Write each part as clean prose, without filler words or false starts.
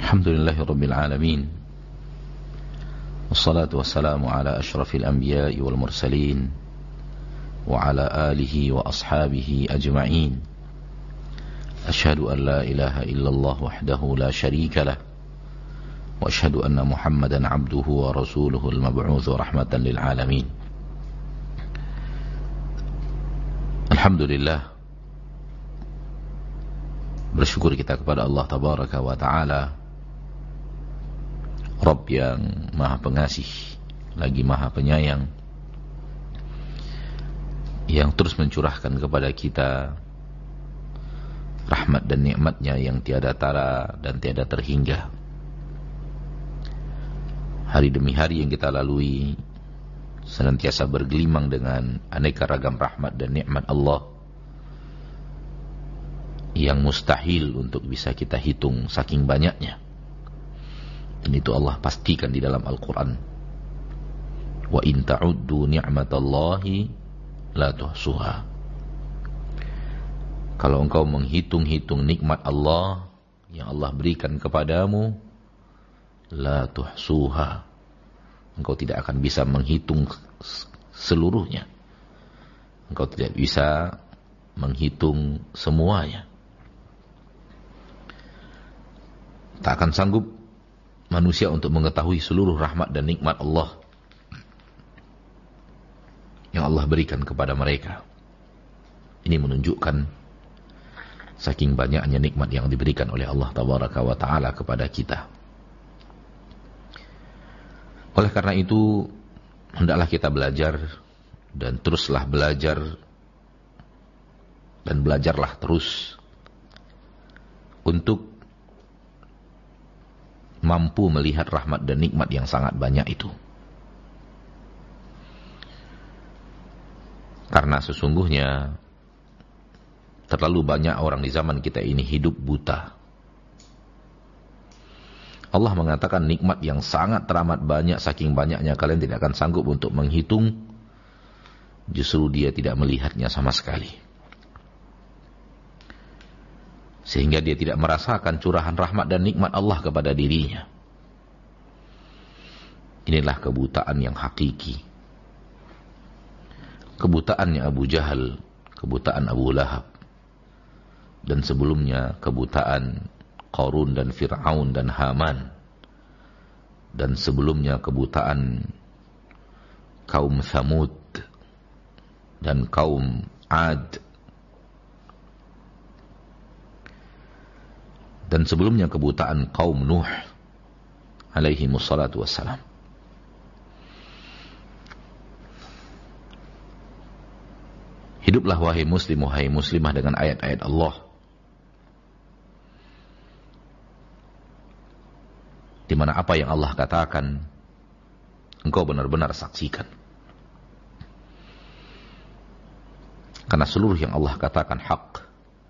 Alhamdulillahi Rabbil Alamin. Wassalatu wassalamu ala ashrafil anbiya'i wal mursalin wa ala alihi wa ashabihi ajma'in. Ashhadu an la ilaha illallah wahdahu la sharika lah wa ashhadu anna Muhammadan abduhu wa rasuluhu al-mab'utsu rahmatan lil alamin. Alhamdulillah, bersyukur kita kepada Allah tabaraka wa ta'ala, Rabb yang maha pengasih lagi maha penyayang, yang terus mencurahkan kepada kita rahmat dan nikmatnya yang tiada tara dan tiada terhingga. Hari demi hari yang kita lalui senantiasa bergelimang dengan aneka ragam rahmat dan nikmat Allah yang mustahil untuk bisa kita hitung saking banyaknya. Dan itu Allah pastikan di dalam Al-Quran. Wa in ta'uddu ni'matallahi la tuhsuha. Kalau engkau menghitung-hitung nikmat Allah yang Allah berikan kepadamu, la tuhsuha, engkau tidak akan bisa menghitung seluruhnya. Engkau tidak bisa menghitung semuanya. Tak akan sanggup manusia untuk mengetahui seluruh rahmat dan nikmat Allah yang Allah berikan kepada mereka. Ini menunjukkan saking banyaknya nikmat yang diberikan oleh Allah tabaraka wa ta'ala kepada kita. Oleh karena itu, hendaklah kita belajar dan teruslah belajar dan belajarlah terus untuk mampu melihat rahmat dan nikmat yang sangat banyak itu. Karena sesungguhnya terlalu banyak orang di zaman kita ini hidup buta. Allah mengatakan nikmat yang sangat teramat banyak, saking banyaknya kalian tidak akan sanggup untuk menghitung. Justru dia tidak melihatnya sama sekali, sehingga dia tidak merasakan curahan rahmat dan nikmat Allah kepada dirinya. Inilah kebutaan yang hakiki. Kebutaannya Abu Jahal, kebutaan Abu Lahab, dan sebelumnya kebutaan Qarun dan Fir'aun dan Haman, dan sebelumnya kebutaan kaum Thamud dan kaum Ad, dan sebelumnya kebutaan kaum Nuh alaihi wassalatu wassalam. Hiduplah wahai muslim, wahai muslimah dengan ayat-ayat Allah, di mana apa yang Allah katakan engkau benar-benar saksikan. Karena seluruh yang Allah katakan hak.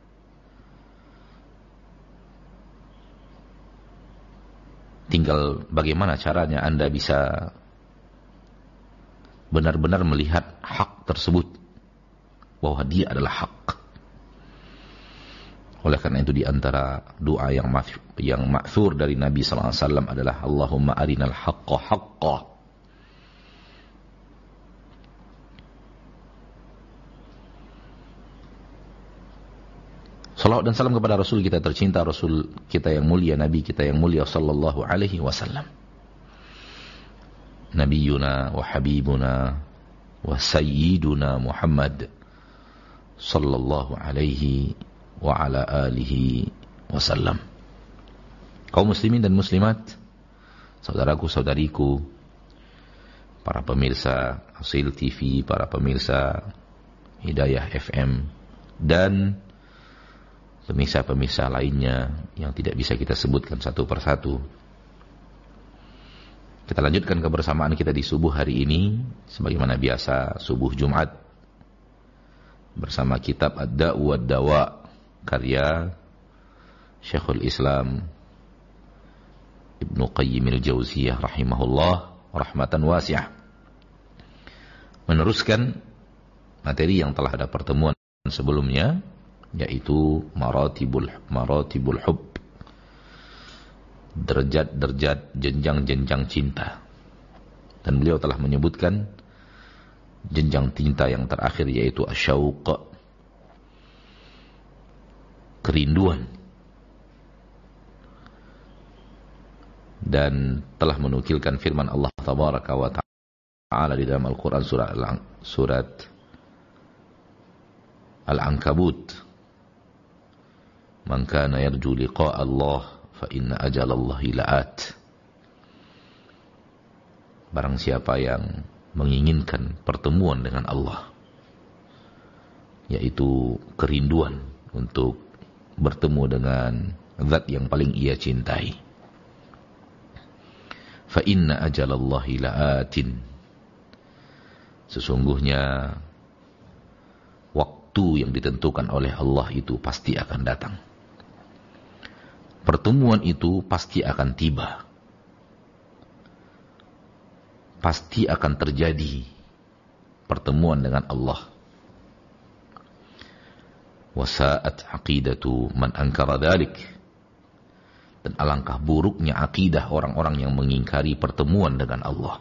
Tinggal bagaimana caranya Anda bisa benar-benar melihat hak tersebut, bahwa dia adalah hak. Oleh karena itu, di antara doa yang ma'thur dari Nabi sallallahu alaihi wasallam adalah Allahumma arinal haqqa haqqa. Salawat dan salam kepada Rasul kita tercinta, Rasul kita yang mulia, Nabi kita yang mulia sallallahu alaihi wasallam. Nabiyuna wa habibuna wa sayyiduna Muhammad sallallahu alaihi wa ala alihi wasallam. Kaum muslimin dan muslimat, saudaraku saudariku, para pemirsa Asil TV, para pemirsa Hidayah FM, dan pemirsa-pemirsa lainnya yang tidak bisa kita sebutkan satu persatu. Kita lanjutkan kebersamaan kita di subuh hari ini sebagaimana biasa, subuh Jumat, bersama kitab Ad-Da'u wad-Dawa karya Syekhul Islam Ibnu Qayyim al-Jauziyah rahimahullah rahmatan wasi'ah, meneruskan materi yang telah ada pertemuan sebelumnya, yaitu maratibul hubb, derajat-derajat, jenjang-jenjang cinta. Dan beliau telah menyebutkan jenjang cinta yang terakhir yaitu asyauq, kerinduan. Dan telah menukilkan firman Allah tabaraka wa ta'ala di dalam Al-Quran surat Al-Ankabut, man kana yarju liqa'a Allah fa inna ajalallahi la'at. Barang siapa yang menginginkan pertemuan dengan Allah, yaitu kerinduan untuk bertemu dengan zat yang paling ia cintai, fa inna ajalallahi la'atin, sesungguhnya waktu yang ditentukan oleh Allah itu pasti akan datang. Pertemuan itu pasti akan tiba. Pasti akan terjadi pertemuan dengan Allah. Wasa'at aqidatu man ankara dzalik. Dan alangkah buruknya akidah orang-orang yang mengingkari pertemuan dengan Allah.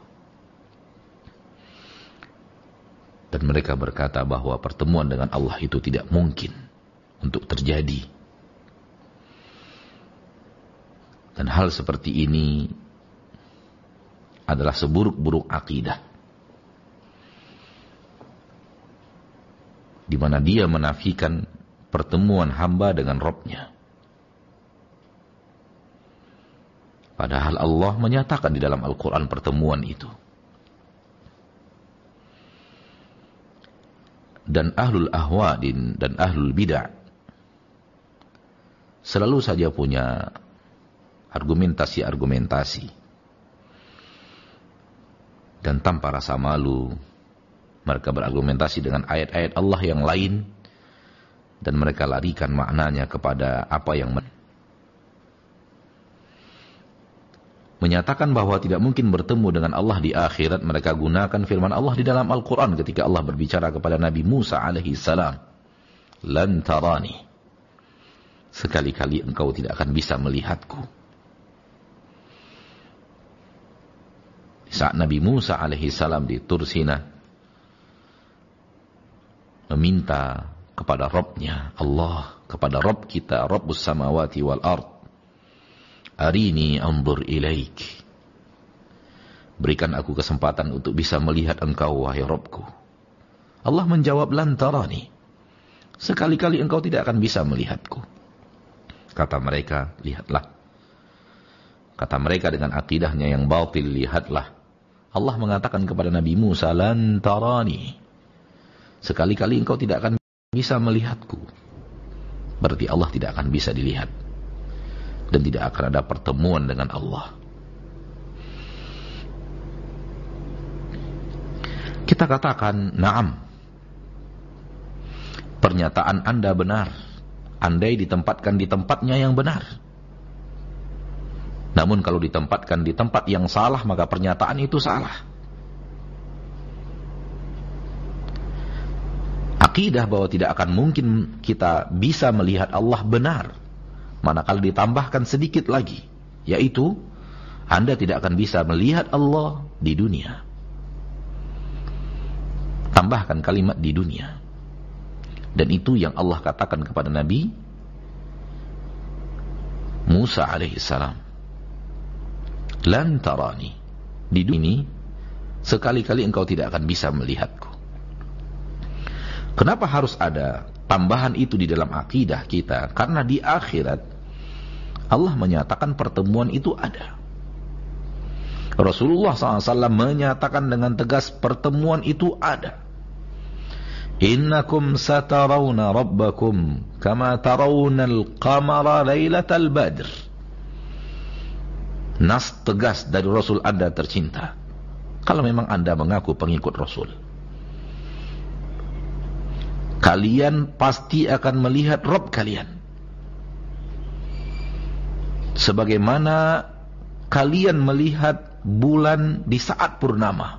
Dan mereka berkata bahwa pertemuan dengan Allah itu tidak mungkin untuk terjadi. Dan hal seperti ini adalah seburuk-buruk akidah, di mana dia menafikan pertemuan hamba dengan Rabb-nya. Padahal Allah menyatakan di dalam Al-Quran pertemuan itu. Dan ahlul ahwa dan ahlul bid'ah selalu saja punya argumentasi-argumentasi. Dan tanpa rasa malu, mereka berargumentasi dengan ayat-ayat Allah yang lain, dan mereka larikan maknanya kepada apa yang menyatakan bahwa tidak mungkin bertemu dengan Allah di akhirat. Mereka gunakan firman Allah di dalam Al-Quran ketika Allah berbicara kepada Nabi Musa alaihi salam, lan tarani, sekali-kali engkau tidak akan bisa melihatku. Saat Nabi Musa alaihi salam di Tur Sina meminta kepada Rabb-nya, Allah, kepada Rabb kita, Rabbus samawati wal ard, arini anzur ilaik, berikan aku kesempatan untuk bisa melihat engkau wahai Rabbku. Allah menjawab, lan tarani, sekali-kali engkau tidak akan bisa melihatku. Kata mereka, lihatlah. Kata mereka dengan akidahnya yang batil, lihatlah. Allah mengatakan kepada Nabi Musa, lan tarani, sekali-kali engkau tidak akan bisa melihatku. Berarti Allah tidak akan bisa dilihat. Dan tidak akan ada pertemuan dengan Allah. Kita katakan, na'am, pernyataan Anda benar, andai ditempatkan di tempatnya yang benar. Namun kalau ditempatkan di tempat yang salah, maka pernyataan itu salah. Akidah bahwa tidak akan mungkin kita bisa melihat Allah benar. Manakala ditambahkan sedikit lagi, yaitu Anda tidak akan bisa melihat Allah di dunia. Tambahkan kalimat di dunia. Dan itu yang Allah katakan kepada Nabi Musa alaihissalam. Lan tarani, di dunia ini sekali-kali engkau tidak akan bisa melihatku. Kenapa harus ada tambahan itu di dalam akidah kita? Karena di akhirat Allah menyatakan pertemuan itu ada. Rasulullah SAW menyatakan dengan tegas pertemuan itu ada. Innakum satarawna rabbakum kama tarawna al-qamara laylatal badr. Nas tegas dari Rasul Anda tercinta. Kalau memang Anda mengaku pengikut Rasul, kalian pasti akan melihat Rabb kalian sebagaimana kalian melihat bulan di saat purnama.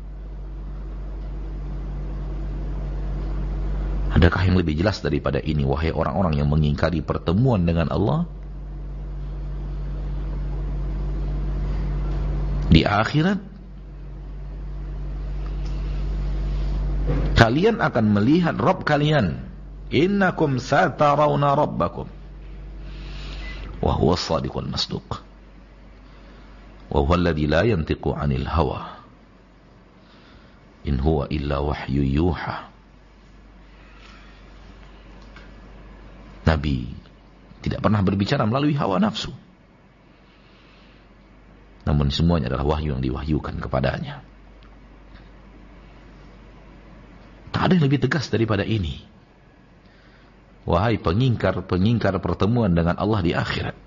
Adakah yang lebih jelas daripada ini, wahai orang-orang yang mengingkari pertemuan dengan Allah? di akhirat kalian akan melihat Rabb kalian. Innakum satarawna rabbakum wa huwa as-sadiqul masduq wa huwa alladhi la yantiqu 'anil hawa in huwa illa wahyu yuha. Nabi tidak pernah berbicara melalui hawa nafsu, namun semuanya adalah wahyu yang diwahyukan kepadanya. Tak ada yang lebih tegas daripada ini. Wahai pengingkar-pengingkar pertemuan dengan Allah di akhirat.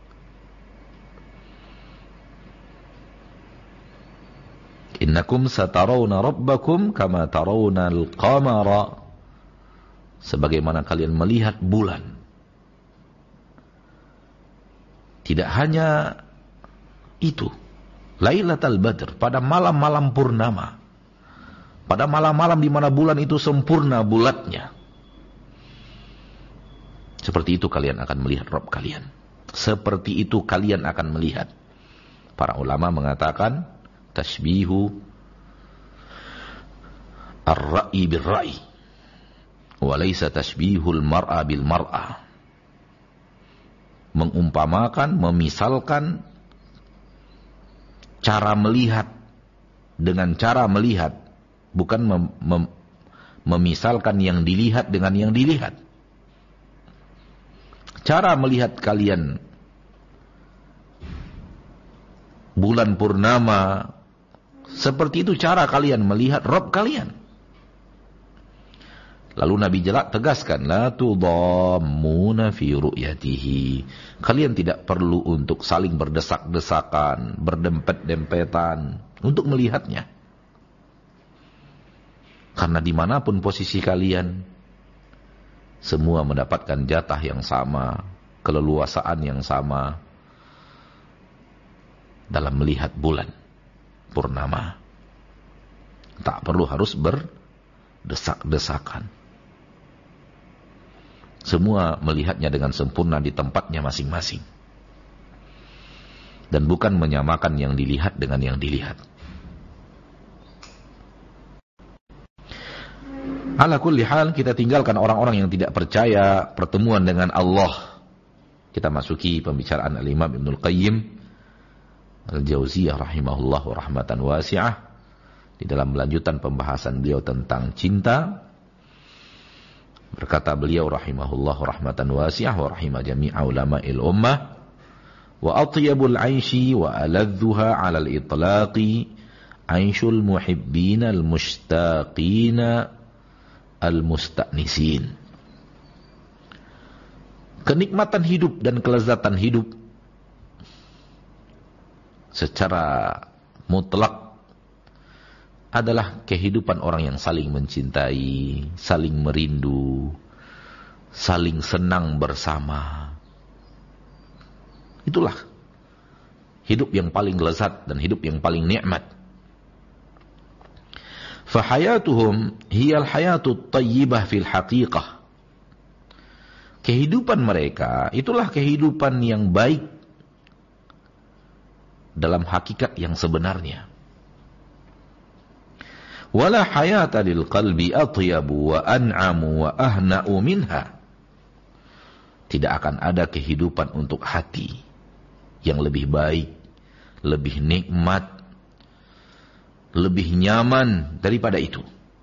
Innakum satarawna rabbakum kama tarawna al-qamara. Sebagaimana kalian melihat bulan. Tidak hanya itu. Lailatul Badr, pada malam-malam purnama. Pada malam-malam di mana bulan itu sempurna bulatnya. Seperti itu kalian akan melihat Rabb kalian. Seperti itu kalian akan melihat. Para ulama mengatakan tashbihu ar-ra'i bil-ra'i wa laysa tashbihul mar'a bil mar'a. Mengumpamakan, memisalkan cara melihat dengan cara melihat, bukan memisalkan yang dilihat dengan yang dilihat. Cara melihat kalian bulan purnama, seperti itu cara kalian melihat Rabb kalian. Lalu Nabi tegaskan, la tudammuna fi ru'yatihi. Kalian tidak perlu untuk saling berdesak-desakan, berdempet-dempetan untuk melihatnya. Karena dimanapun posisi kalian, semua mendapatkan jatah yang sama, keleluasaan yang sama dalam melihat bulan purnama. Tak perlu harus berdesak-desakan. Semua melihatnya dengan sempurna di tempatnya masing-masing. Dan bukan menyamakan yang dilihat dengan yang dilihat. Ala kulli hal, kita tinggalkan orang-orang yang tidak percaya pertemuan dengan Allah. Kita masuki pembicaraan Al-Imam Ibnul Qayyim Al-Jauziyah rahimahullah wa rahmatan wasi'ah. Di dalam melanjutan pembahasan beliau tentang cinta, berkata beliau rahimahullah rahmatan wasi'ah wa rahimah jami'a ulama'il ummah, wa atyabul 'aishi wa aladzuha 'alal itlaqi 'aishul muhibbina al-mushtaqina al-musta'nisin. Kenikmatan hidup dan kelezatan hidup secara mutlak adalah kehidupan orang yang saling mencintai, saling merindu, saling senang bersama. Itulah hidup yang paling lezat dan hidup yang paling nikmat. Fahayatuhum hiyal hayatut tayyibah fil haqiqah. Kehidupan mereka itulah kehidupan yang baik dalam hakikat yang sebenarnya. Wala hayata lil qalbi atyabu wa an'amu wa ahna'u minha. Tidak akan ada kehidupan untuk hati yang lebih baik, lebih nikmat, lebih nyaman daripada itu.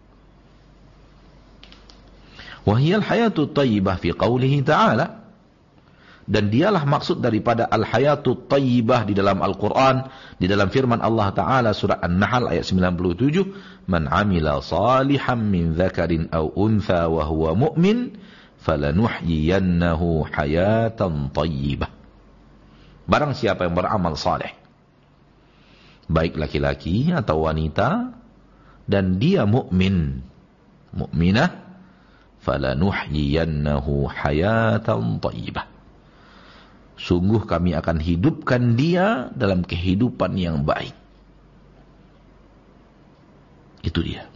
Wahiyal hayatut tayyibah fi qawlihi ta'ala. Dan dialah maksud daripada al-hayatut tayyibah di dalam Al-Quran, di dalam firman Allah Ta'ala surah An-Nahl ayat 97, man amila salihan min dzakarin aw untha wa huwa mu'min falanuhyiyannahu hayatan tayyibah. Barang siapa yang beramal saleh, baik laki-laki atau wanita, dan dia mukmin, mukminah, falanuhyiyannahu hayatan tayyibah. Sungguh kami akan hidupkan dia dalam kehidupan yang baik. Itu dia.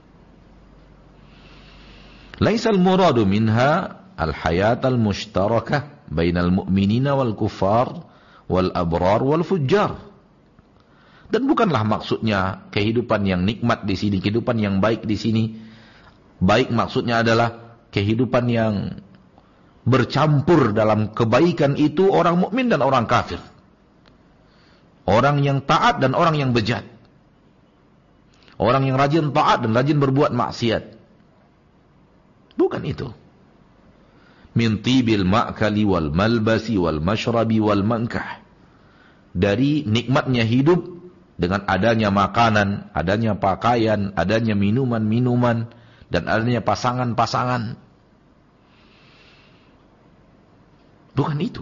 Laisal muradu minha al-hayat al-mushtarakah bainal mu'minina wal kuffar wal abrar wal fujjar. Dan bukanlah maksudnya kehidupan yang nikmat di sini, kehidupan yang baik di sini. Baik maksudnya adalah kehidupan yang bercampur dalam kebaikan itu orang mukmin dan orang kafir. Orang yang taat dan orang yang bejat. Orang yang rajin taat dan rajin berbuat maksiat. Bukan itu. Min tibil ma'kali wal malbasi wal mashrabi wal mankah. Dari nikmatnya hidup dengan adanya makanan, adanya pakaian, adanya minuman-minuman, dan adanya pasangan-pasangan. Bukan itu.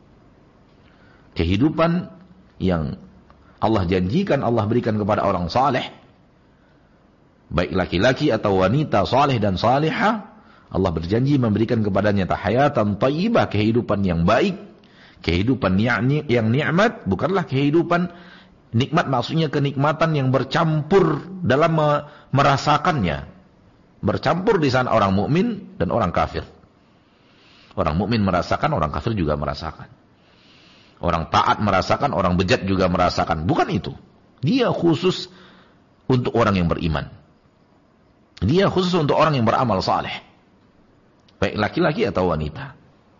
Kehidupan yang Allah janjikan, Allah berikan kepada orang saleh, baik laki-laki atau wanita saleh dan salihah, Allah berjanji memberikan kepadanya tahayatan thayyibah, kehidupan yang baik, kehidupan yang nikmat. Bukanlah kehidupan nikmat maksudnya kenikmatan yang bercampur dalam merasakannya. Bercampur di sana orang mukmin dan orang kafir. Orang mukmin merasakan, orang kafir juga merasakan. Orang taat merasakan, orang bejat juga merasakan. Bukan itu. Dia khusus untuk orang yang beriman. Dia khusus untuk orang yang beramal saleh. Baik laki-laki atau wanita.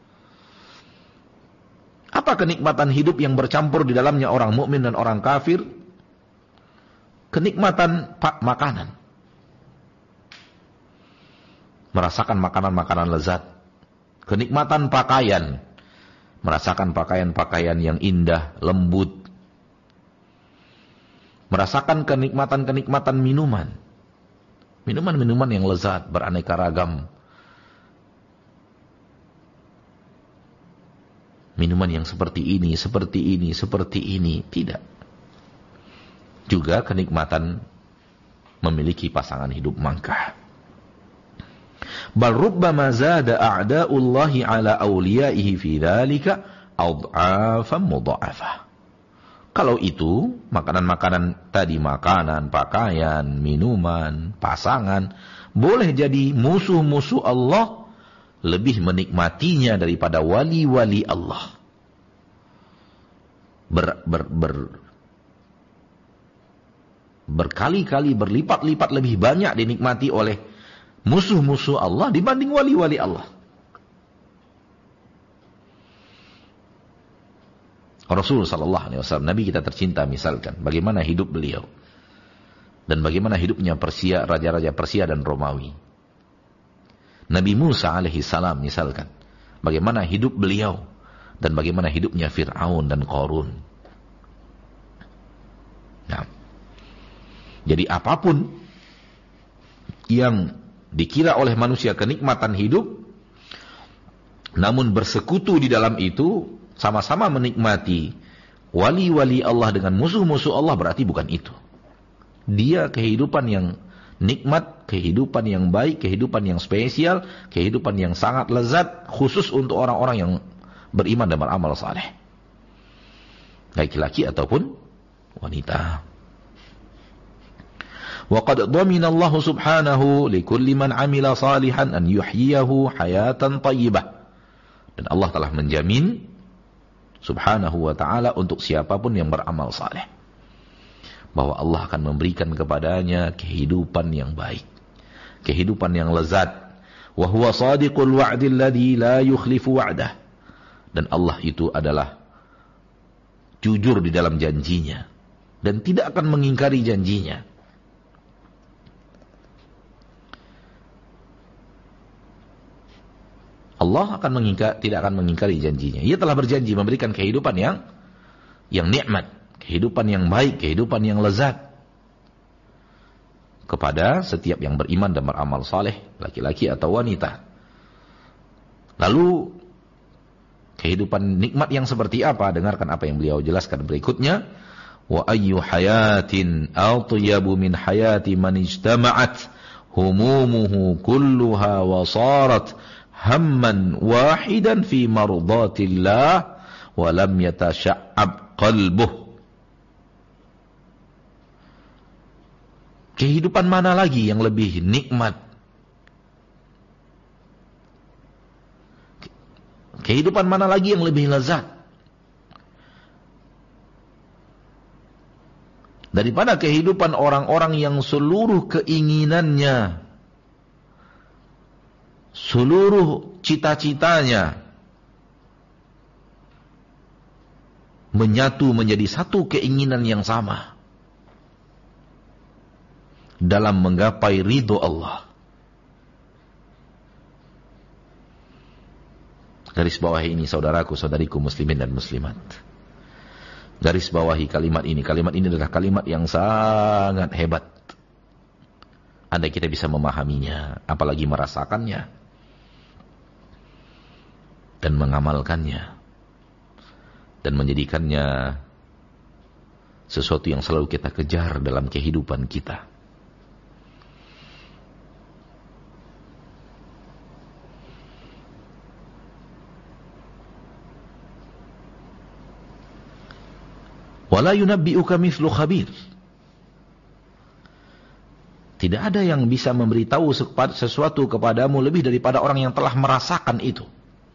Apa kenikmatan hidup yang bercampur di dalamnya orang mukmin dan orang kafir? Kenikmatan makanan. Merasakan makanan-makanan lezat. Kenikmatan pakaian. Merasakan pakaian-pakaian yang indah, lembut. Merasakan kenikmatan-kenikmatan minuman. Minuman-minuman yang lezat, beraneka ragam. Minuman yang seperti ini, seperti ini, seperti ini. Tidak. Juga kenikmatan memiliki pasangan hidup mangkah. Bal rubbama zada a'da'ullahi ala awliyaihi fi dhalika ad'afan mudha'afah. Kalau itu, makanan-makanan tadi, makanan, pakaian, minuman, pasangan, boleh jadi musuh-musuh Allah lebih menikmatinya daripada wali-wali Allah. Berkali-kali, berlipat-lipat lebih banyak dinikmati oleh musuh-musuh Allah dibanding wali-wali Allah. Rasulullah SAW, Nabi kita tercinta misalkan, bagaimana hidup beliau. Dan bagaimana hidupnya Persia, raja-raja Persia dan Romawi. Nabi Musa alaihissalam misalkan, bagaimana hidup beliau. Dan bagaimana hidupnya Fir'aun dan Qarun. Nah, jadi apapun yang dikira oleh manusia kenikmatan hidup, namun bersekutu di dalam itu, sama-sama menikmati wali-wali Allah dengan musuh-musuh Allah, berarti bukan itu. Dia kehidupan yang nikmat, kehidupan yang baik, kehidupan yang spesial, kehidupan yang sangat lezat, khusus untuk orang-orang yang beriman dan beramal saleh. Laki-laki ataupun wanita. Wa qad dhamina Allah subhanahu likulli man 'amila salihan an yuhyiyahu hayatan thayyibah. Dan Allah telah menjamin subhanahu wa ta'ala untuk siapapun yang beramal saleh, bahwa Allah akan memberikan kepadanya kehidupan yang baik, kehidupan yang lezat. Wa huwa sadiqul wa'di alladhi la yukhlifu wa'dah. Dan Allah itu adalah jujur di dalam janjinya dan tidak akan mengingkari janjinya. Allah tidak akan mengingkari janjinya. Ia telah berjanji memberikan kehidupan yang nikmat, kehidupan yang baik, kehidupan yang lezat kepada setiap yang beriman dan beramal saleh, laki-laki atau wanita. Lalu kehidupan nikmat yang seperti apa? Dengarkan apa yang beliau jelaskan berikutnya. Wa ayyu hayatin atyabu min hayati man ijtama'at humumuhu kulluha wa sarat hamman wahidan fi mardatillah wa lam yatasha'ab qalbuh. Kehidupan mana lagi yang lebih nikmat? Kehidupan mana lagi yang lebih lezat? daripada kehidupan orang-orang yang seluruh keinginannya, seluruh cita-citanya menyatu menjadi satu keinginan yang sama dalam menggapai ridho Allah. Garis bawahi ini saudaraku, saudariku muslimin dan muslimat. Garis bawahi kalimat ini. Kalimat ini adalah kalimat yang sangat hebat. Andai kita bisa memahaminya, apalagi merasakannya dan mengamalkannya dan menjadikannya sesuatu yang selalu kita kejar dalam kehidupan kita. Wala yunabbi'uka mithlu khabir. Tidak ada yang bisa memberitahu sesuatu kepadamu lebih daripada orang yang telah merasakan itu.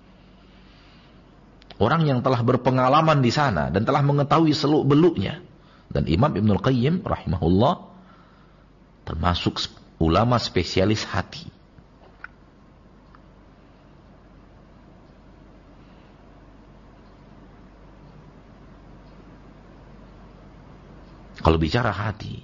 Orang yang telah berpengalaman di sana dan telah mengetahui seluk-beluknya. Dan Imam Ibnul Qayyim rahimahullah termasuk ulama spesialis hati. Kalau bicara hati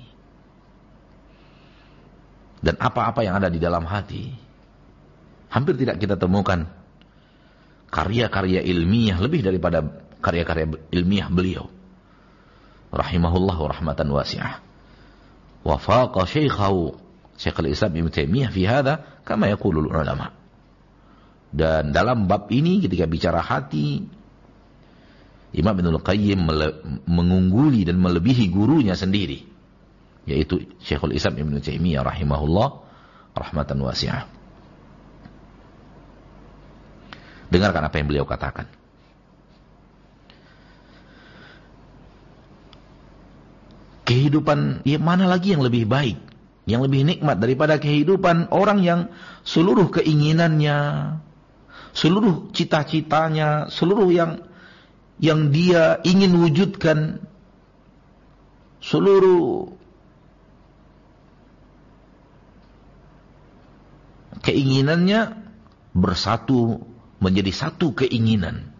dan apa-apa yang ada di dalam hati, hampir tidak kita temukan karya-karya ilmiah lebih daripada karya-karya ilmiah beliau. Rahimahullahu rahmatan wasi'ah. Wa faqa syaikhahu Syekhul Islam Ibnu Taimiyah fi hadza kama yaqulul ulama. Dan dalam bab ini ketika bicara hati, Imam Ibnul Qayyim mengungguli dan melebihi gurunya sendiri, yaitu Syekhul Islam Ibnu Taimiyah rahimahullah rahmatan wasi'ah. Dengarkan apa yang beliau katakan. Kehidupan, ya mana lagi yang lebih baik, yang lebih nikmat daripada kehidupan orang yang seluruh keinginannya, seluruh cita-citanya, seluruh yang dia ingin wujudkan, seluruh keinginannya bersatu menjadi satu keinginan,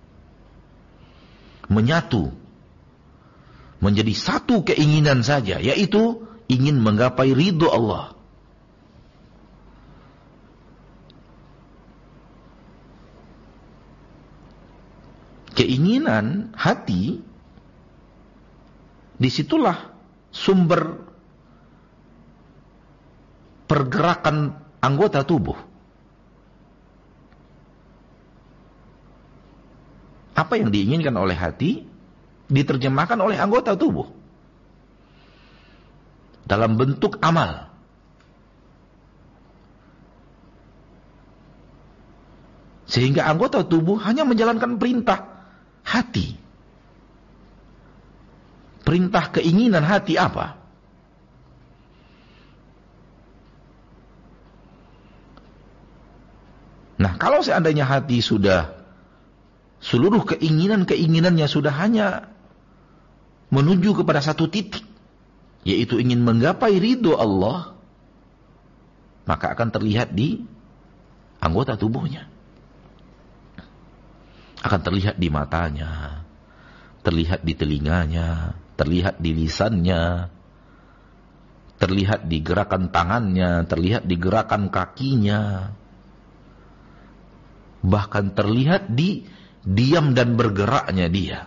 menyatu menjadi satu keinginan saja, yaitu ingin menggapai ridho Allah. Keinginan hati, disitulah sumber pergerakan anggota tubuh. Apa yang diinginkan oleh hati diterjemahkan oleh anggota tubuh dalam bentuk amal. Sehingga anggota tubuh hanya menjalankan perintah hati. Perintah keinginan hati apa? Nah, kalau seandainya hati sudah seluruh keinginannya sudah hanya menuju kepada satu titik, yaitu ingin menggapai ridho Allah, maka akan terlihat di anggota tubuhnya. Akan terlihat di matanya, terlihat di telinganya, terlihat di lisannya, terlihat di gerakan tangannya, terlihat di gerakan kakinya, bahkan terlihat di diam dan bergeraknya dia.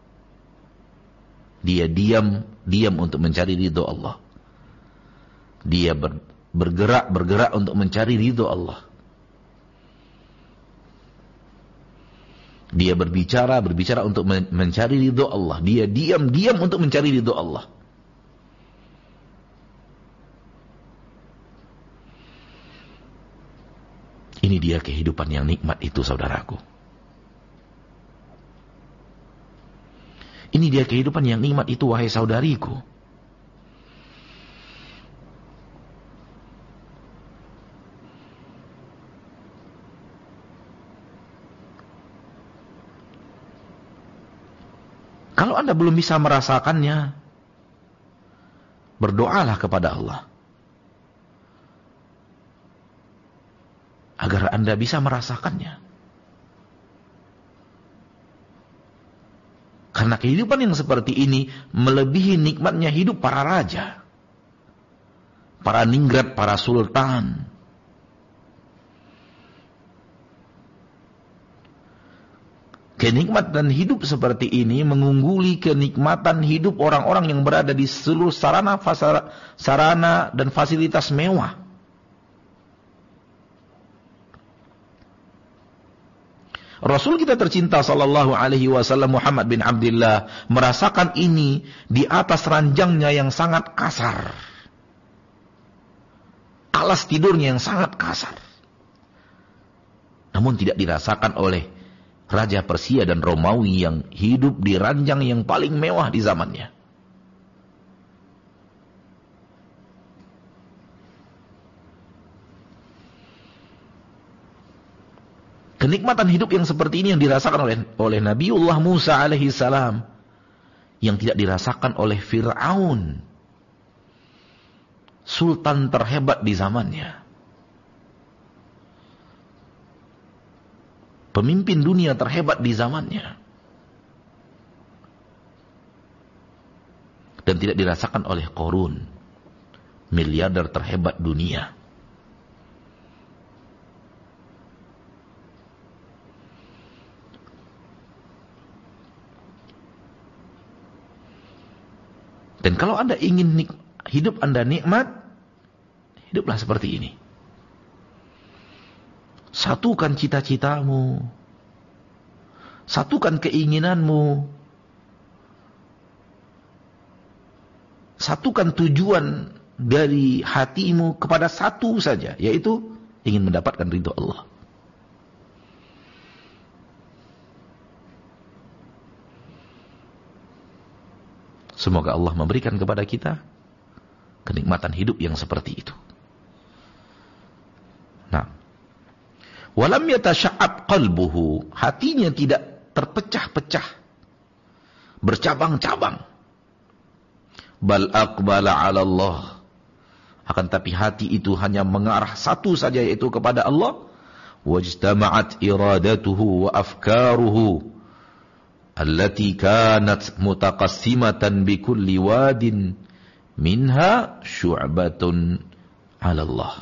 Dia diam untuk mencari ridho Allah. Dia bergerak untuk mencari ridho Allah. Dia berbicara untuk mencari ridho Allah. Dia diam untuk mencari ridho Allah. Ini dia kehidupan yang nikmat itu, saudaraku. Ini dia kehidupan yang nikmat itu, wahai saudariku. Kalau Anda belum bisa merasakannya, Berdoalah kepada Allah agar Anda bisa merasakannya. Karena kehidupan yang seperti ini melebihi nikmatnya hidup para raja, para ningrat, para sultan. Kenikmatan hidup seperti ini mengungguli kenikmatan hidup orang-orang yang berada di seluruh sarana dan fasilitas mewah. Rasul kita tercinta sallallahu alaihi wasallam Muhammad bin Abdullah merasakan ini di atas ranjangnya yang sangat kasar. Alas tidurnya yang sangat kasar. Namun tidak dirasakan oleh Raja Persia dan Romawi yang hidup di ranjang yang paling mewah di zamannya. Kenikmatan hidup yang seperti ini yang dirasakan oleh Nabiullah Musa alaihi salam, yang tidak dirasakan oleh Fir'aun, sultan terhebat di zamannya, pemimpin dunia terhebat di zamannya, dan tidak dirasakan oleh Qarun, miliarder terhebat dunia. Dan kalau Anda ingin hidup Anda nikmat, hiduplah seperti ini. Satukan cita-citamu, satukan keinginanmu, satukan tujuan dari hatimu kepada satu saja, yaitu ingin mendapatkan ridho Allah. Semoga Allah memberikan kepada kita kenikmatan hidup yang seperti itu. Nah, walam yatasha'ab qalbuhu, hatinya tidak terpecah-pecah, bercabang-cabang. Bal aqbala 'ala Allah, akan tapi hati itu hanya mengarah satu saja, yaitu kepada Allah. Wajtama'at iradatuhu wa afkaruhu allati kanat mutaqassimatan bikulli wadin minha syu'batun 'ala Allah.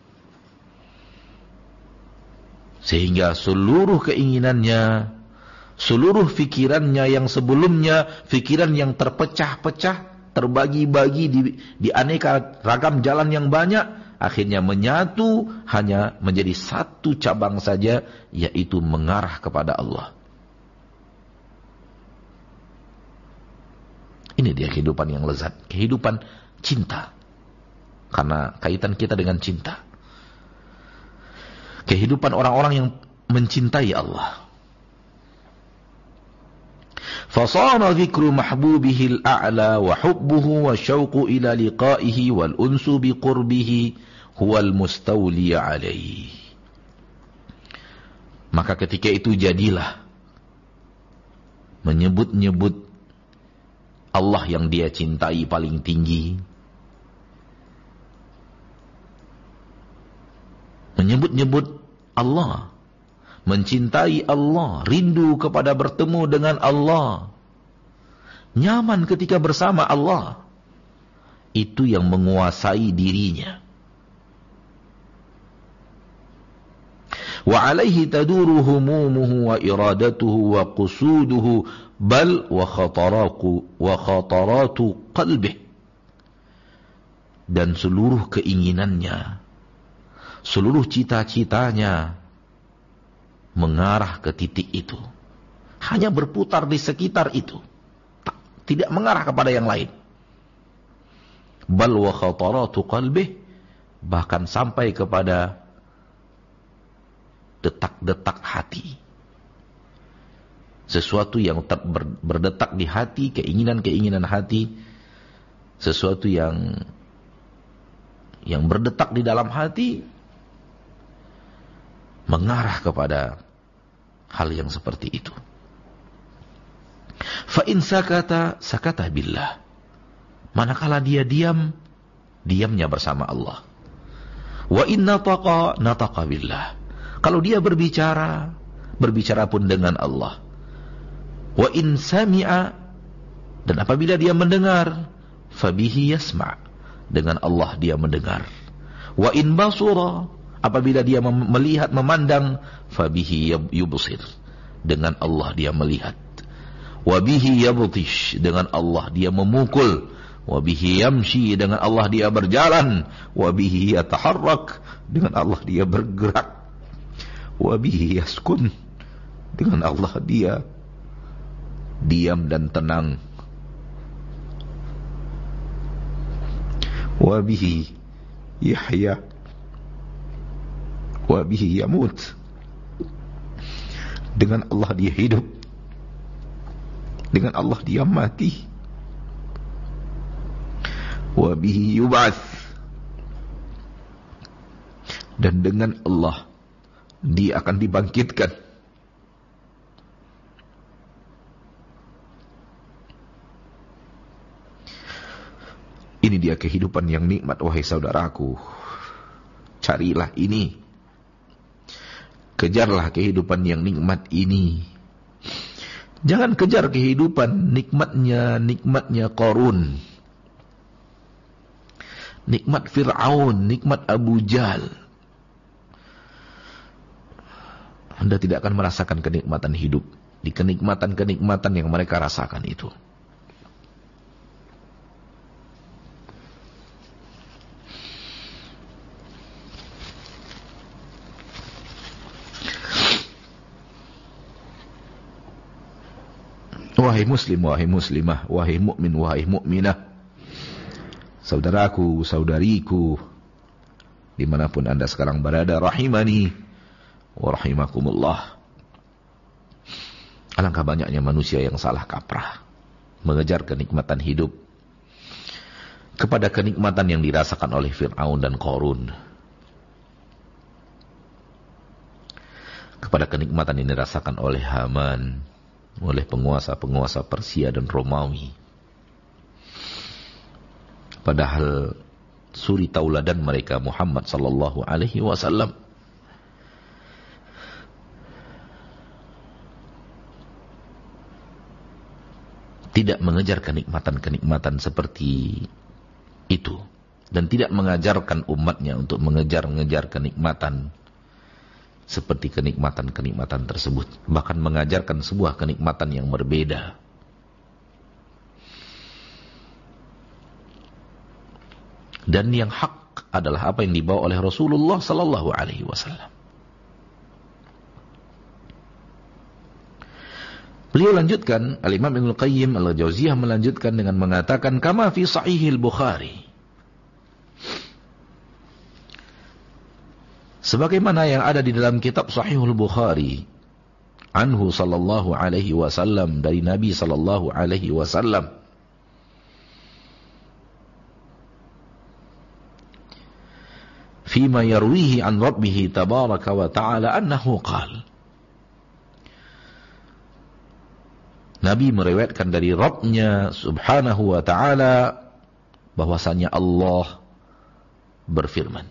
Sehingga seluruh keinginannya, seluruh fikirannya yang sebelumnya fikiran yang terpecah-pecah, terbagi-bagi di aneka ragam jalan yang banyak, akhirnya menyatu hanya menjadi satu cabang saja, yaitu mengarah kepada Allah. Ini dia kehidupan yang lezat, kehidupan cinta. Karena kaitan kita dengan cinta. Kehidupan orang-orang yang mencintai Allah. Fasana dzikru mahbubihil a'la wa hubbuhu wa syauqu ila liqa'ihi wal unsu biqurbihi huwal mustawli 'alaihi. Maka ketika itu jadilah menyebut-nyebut Allah yang dia cintai paling tinggi, menyebut-nyebut Allah, mencintai Allah, rindu kepada bertemu dengan Allah, nyaman ketika bersama Allah, itu yang menguasai dirinya. Wa alaihi taduru humumuhu wa iradatuhu wa qusuduhu bal wa khataratu qalbih. Dan seluruh keinginannya, seluruh cita-citanya mengarah ke titik itu. Hanya berputar di sekitar itu. Tidak mengarah kepada yang lain. Bal wa khataratu qalbih, bahkan sampai kepada detak-detak hati. Sesuatu yang berdetak di hati, keinginan-keinginan hati, sesuatu yang berdetak di dalam hati, mengarah kepada hal yang seperti itu. Fa in sakata billah. Manakala dia diam, diamnya bersama Allah. Wa in nataqa, nataqa billah. Kalau dia berbicara, berbicara pun dengan Allah. Wa in sami'a, dan apabila dia mendengar, fabihi yasma', dengan Allah dia mendengar. Wa in basura, apabila dia melihat, memandang, fabihi yubsir, dengan Allah dia melihat. Wa bihi yabtish, dengan Allah dia memukul. Wa bihi yamshi, dengan Allah dia berjalan. Wa bihi yataharrak, dengan Allah dia bergerak. Wa bihi yaskun, dengan Allah dia diam dan tenang. Wa bihi yahya wa bihi yamut, dengan Allah dia hidup, dengan Allah dia mati. Wa bihi yub'ats, dan dengan Allah dia akan dibangkitkan. Ini dia kehidupan yang nikmat, wahai saudaraku. Carilah ini. Kejarlah kehidupan yang nikmat ini. Jangan kejar kehidupan nikmatnya Qarun, nikmat Fir'aun, nikmat Abu Jahal. Anda tidak akan merasakan kenikmatan hidup di kenikmatan-kenikmatan yang mereka rasakan itu. Wahai muslim, wahai muslimah, wahai mukmin, wahai mukminah, saudaraku, saudariku, dimanapun Anda sekarang berada, rahimani wa rahimakumullah. Alangkah banyaknya manusia yang salah kaprah mengejar kenikmatan hidup kepada kenikmatan yang dirasakan oleh Fir'aun dan Qarun, kepada kenikmatan yang dirasakan oleh Haman, oleh penguasa-penguasa Persia dan Romawi. Padahal suri tauladan mereka Muhammad sallallahu alaihi wasallam tidak mengejar kenikmatan-kenikmatan seperti itu, dan tidak mengajarkan umatnya untuk mengejar-ngejar kenikmatan seperti kenikmatan-kenikmatan tersebut. Bahkan mengajarkan sebuah kenikmatan yang berbeda. Dan yang hak adalah apa yang dibawa oleh Rasulullah sallallahu alaihi wasallam. Beliau lanjutkan, Al-Imam Ibnu Qayyim Al-Jauziyah melanjutkan dengan mengatakan, kama fi sahihil Bukhari, sebagaimana yang ada di dalam kitab Sahihul Bukhari, anhu sallallahu alaihi wasallam, dari Nabi sallallahu alaihi wasallam, fima yarwihi an rabbih tabaraka wa ta'ala annahu qala, Nabi meriwayatkan dari Rabb-Nya subhanahu wa ta'ala bahwasanya Allah berfirman,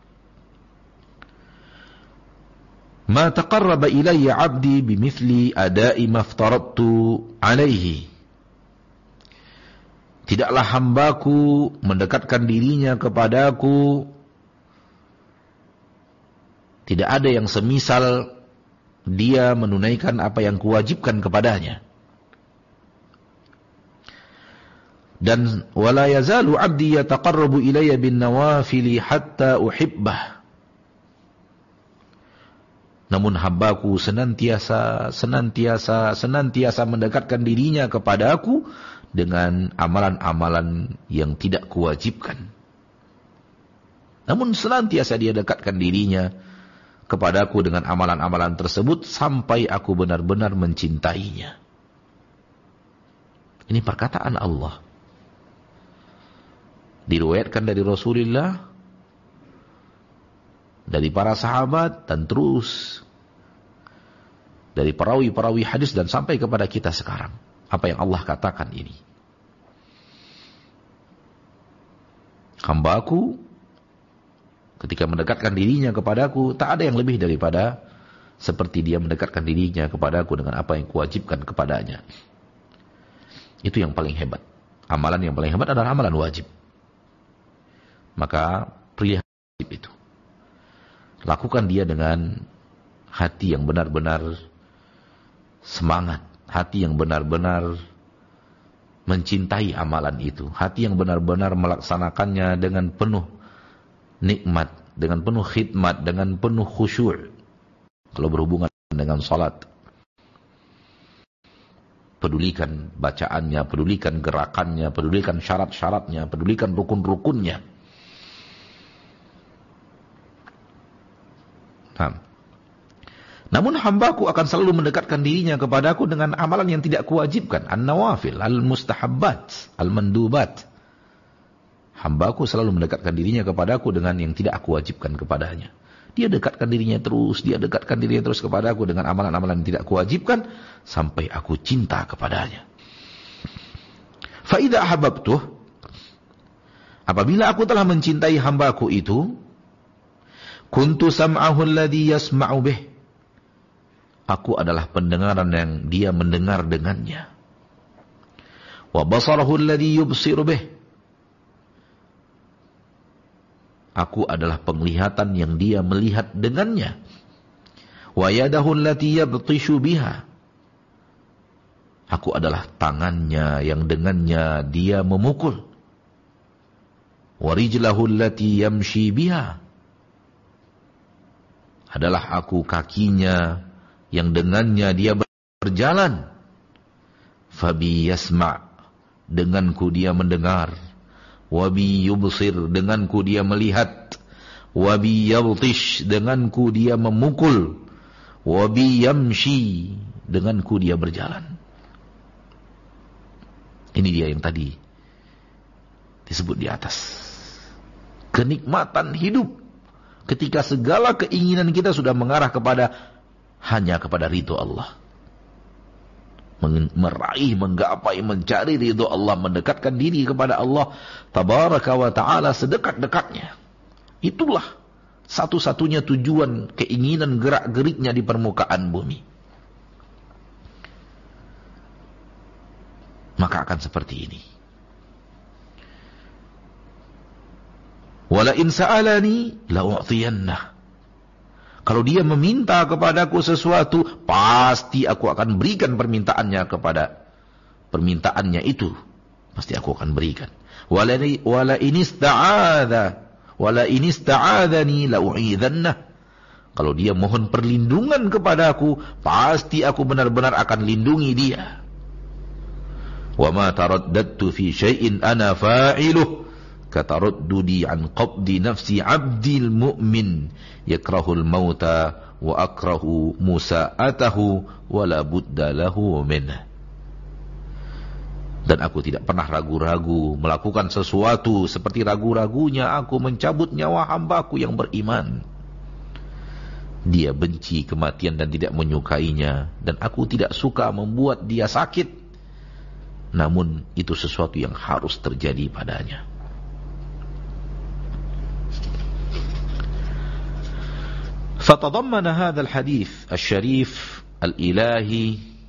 ma taqarraba ilayya 'abdi bimithli ada'i ma aftaradtu 'alaihi, tidaklah hambaku mendekatkan dirinya kepadaku, tidak ada yang semisal dia menunaikan apa yang kuwajibkan kepadanya. Dan wala yazalu 'abdi yataqarrabu ilayya bin nawafili hatta uhibbah, namun hambaku senantiasa mendekatkan dirinya kepadaku dengan amalan-amalan yang tidak kuwajibkan. Namun senantiasa dia dekatkan dirinya kepadaku dengan amalan-amalan tersebut sampai aku benar-benar mencintainya. Ini perkataan Allah. Diriwayatkan dari Rasulullah, dari para sahabat, dan terus dari perawi-perawi hadis dan sampai kepada kita sekarang. Apa yang Allah katakan ini. Hambaku ketika mendekatkan dirinya kepadaku, tak ada yang lebih daripada seperti dia mendekatkan dirinya kepadaku dengan apa yang kuwajibkan kepadanya. Itu yang paling hebat. Amalan yang paling hebat adalah amalan wajib. Maka pilih wajib itu. Lakukan dia dengan hati yang benar-benar semangat. Hati yang benar-benar mencintai amalan itu. Hati yang benar-benar melaksanakannya dengan penuh nikmat, dengan penuh khidmat, dengan penuh khusyuk. Kalau berhubungan dengan salat, pedulikan bacaannya, pedulikan gerakannya, pedulikan syarat-syaratnya, pedulikan rukun-rukunnya. Namun hambaku akan selalu mendekatkan dirinya kepadaku dengan amalan yang tidak kuwajibkan. An-nawafil, al-mustahabbat, al-mandubat. Hambaku selalu mendekatkan dirinya kepadaku dengan yang tidak aku wajibkan kepadanya. Dia dekatkan dirinya terus, kepadaku dengan amalan-amalan yang tidak kuwajibkan sampai aku cinta kepadanya. Fa idza ahabbtuh, apabila aku telah mencintai hambaku itu, kuntu sam'ahu alladhi yasma'u bih. Aku adalah pendengaran yang dia mendengar dengannya. Wa basarahu alladhi yubsiru bih. Aku adalah penglihatan yang dia melihat dengannya. Wa yadahu allati yabtishu biha. Aku adalah tangannya yang dengannya dia memukul. Wa rijlahu allati yamshi biha. Adalah aku kakinya yang dengannya dia berjalan. Fabi yasma', denganku dia mendengar. Wabi yubsir, denganku dia melihat. Wabi yabtish, denganku dia memukul. Wabi yamshi, denganku dia berjalan. Ini dia yang tadi disebut di atas. Kenikmatan hidup ketika segala keinginan kita sudah mengarah hanya kepada ridho Allah. Meraih, menggapai, mencari ridho Allah, mendekatkan diri kepada Allah tabaraka wa ta'ala sedekat-dekatnya. Itulah satu-satunya tujuan keinginan gerak-geriknya di permukaan bumi. Maka akan seperti ini. Wala in sa'alani la'u'tiyannah. Kalau dia meminta kepadaku sesuatu, pasti aku akan berikan permintaannya itu. Pasti aku akan berikan. Wala in ista'adhani la'u'idhannah. Kalau dia mohon perlindungan kepadaku, pasti aku benar-benar akan lindungi dia. Wa ma taraddadtu fi syai'in ana fa'iluh kataraddudi an qabdi nafsi 'abdil mu'min yakrahul mauta wa akrahu musa'atahu wa la budda lahu minhu. Dan aku tidak pernah ragu-ragu melakukan sesuatu seperti ragu-ragunya aku mencabut nyawa hambaku yang beriman. Dia benci kematian dan tidak menyukainya, dan aku tidak suka membuat dia sakit. Namun itu sesuatu yang harus terjadi padanya. فتضمن هذا الحديث الشريف الإلهي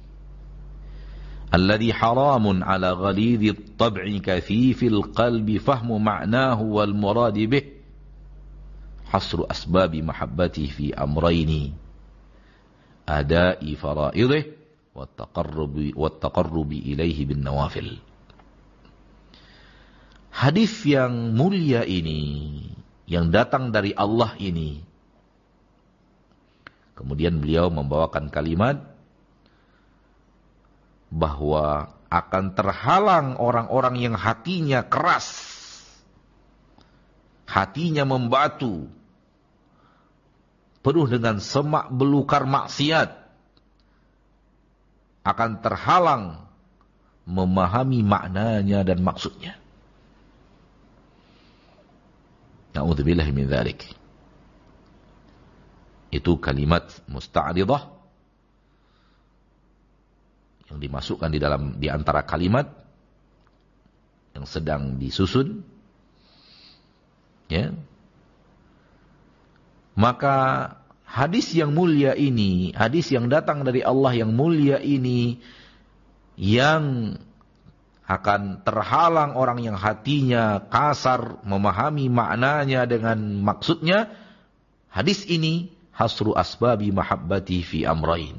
الذي حرام على غليظ الطبع كثيف القلب فهم معناه والمراد به حصر أسباب محبته في أمرين أداء فرائضه والتقرب إليه بالنوافل. Hadis yang mulia ini, yang datang dari Allah ini, kemudian beliau membawakan kalimat bahwa akan terhalang orang-orang yang hatinya keras, hatinya membatu, penuh dengan semak belukar maksiat, akan terhalang memahami maknanya dan maksudnya. Na'udzubillah min dzalik. Itu kalimat musta'ridah yang dimasukkan di antara kalimat yang sedang disusun Ya. Maka hadis yang mulia ini, hadis yang datang dari Allah yang mulia ini, yang akan terhalang orang yang hatinya kasar memahami maknanya dengan maksudnya, hadis ini hasru asbabi mahabbati fi amrain.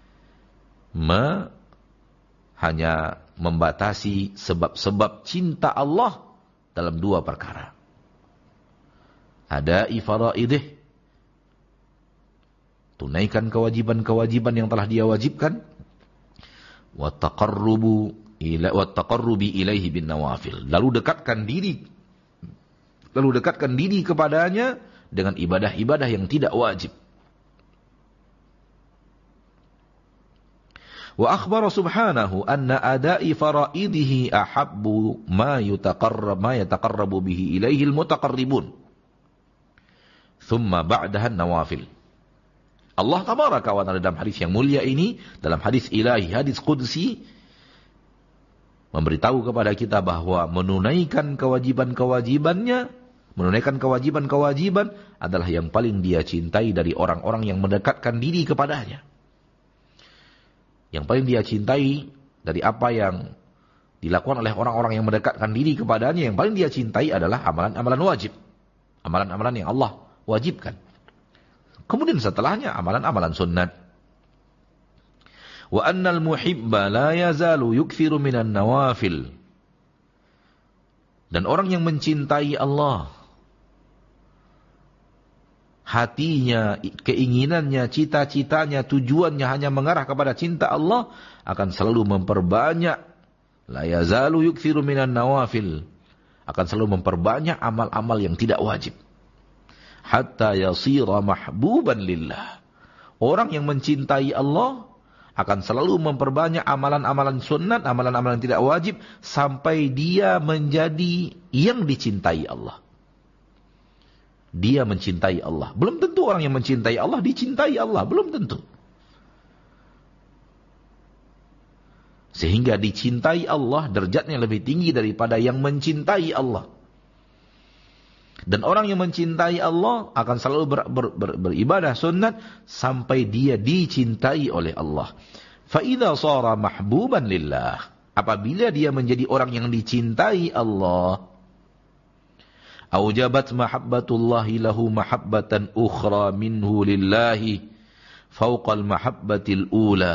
Hanya membatasi sebab-sebab cinta Allah dalam dua perkara. Ada'i faraidih, tunaikan kewajiban-kewajiban yang telah dia wajibkan, wa taqarrubi ilaihi bin nawafil, lalu dekatkan diri kepadanya dengan ibadah-ibadah yang tidak wajib. Wa akhbara subhanahu anna ada'i faraidihi ahabbu ma yataqarrabu bihi ilaihi al-mutaqarribun thumma ba'daha an-nawafil. Allah tabaraka wa ta'ala dalam hadis yang mulia ini, dalam hadis ilahi, hadis qudsi, memberitahu kepada kita bahwa menunaikan kewajiban-kewajiban adalah yang paling dia cintai dari orang-orang yang mendekatkan diri kepadanya. Yang paling dia cintai dari apa yang dilakukan oleh orang-orang yang mendekatkan diri kepadanya, yang paling dia cintai adalah amalan-amalan wajib. Amalan-amalan yang Allah wajibkan. Kemudian setelahnya amalan-amalan sunnat. Wa annal muhibba la yazalu yukthiru minan nawafil. Dan orang yang mencintai Allah, hatinya, keinginannya, cita-citanya, tujuannya hanya mengarah kepada cinta Allah, akan selalu memperbanyak, la yazalu yukthiru minan nawafil, akan selalu memperbanyak amal-amal yang tidak wajib. Hatta yasira mahbuban lillah. Orang yang mencintai Allah akan selalu memperbanyak amalan-amalan sunnat, amalan-amalan yang tidak wajib, sampai dia menjadi yang dicintai Allah. Dia mencintai Allah. Belum tentu orang yang mencintai Allah dicintai Allah. Belum tentu. Sehingga dicintai Allah derajatnya lebih tinggi daripada yang mencintai Allah. Dan orang yang mencintai Allah akan selalu beribadah sunnat sampai dia dicintai oleh Allah. فَإِذَا صَارَ مَحْبُوبًا لِلَّهِ, apabila dia menjadi orang yang dicintai Allah, أوجبت محبة الله له محبة أخرى منه لله فوق المحبة الأولى.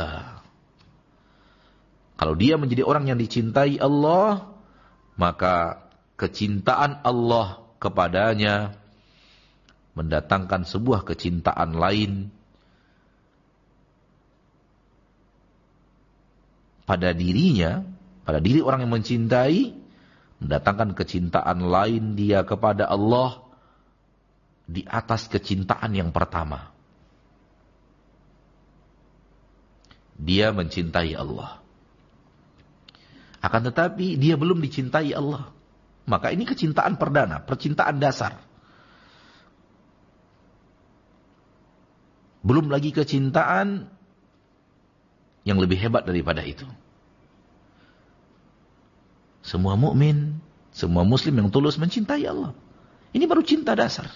Kalau dia menjadi orang yang dicintai Allah, maka kecintaan Allah kepadanya mendatangkan sebuah kecintaan lain pada dirinya, pada diri orang yang mencintai, mendatangkan kecintaan lain dia kepada Allah di atas kecintaan yang pertama. Dia mencintai Allah, akan tetapi dia belum dicintai Allah. Maka ini kecintaan perdana, percintaan dasar. Belum lagi kecintaan yang lebih hebat daripada itu. Semua mukmin, semua muslim yang tulus mencintai Allah. Ini baru cinta dasar.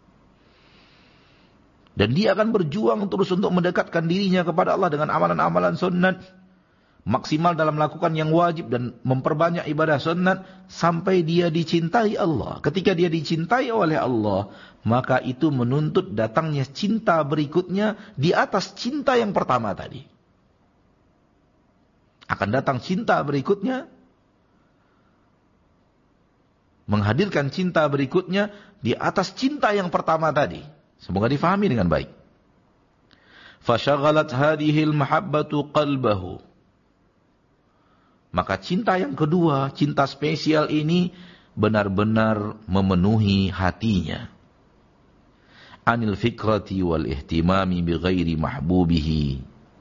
Dan dia akan berjuang terus untuk mendekatkan dirinya kepada Allah dengan amalan-amalan sunnat. Maksimal dalam melakukan yang wajib dan memperbanyak ibadah sunnat sampai dia dicintai Allah. Ketika dia dicintai oleh Allah, maka itu menuntut datangnya cinta berikutnya di atas cinta yang pertama tadi. Akan datang cinta berikutnya, menghadirkan cinta berikutnya di atas cinta yang pertama tadi. Semoga difahami dengan baik. Fashaghalat hadhil mahabbatu qalbahu. Maka cinta yang kedua, cinta spesial ini benar-benar memenuhi hatinya. Anil fikrati wal ihtimami bighairi mahbubihi.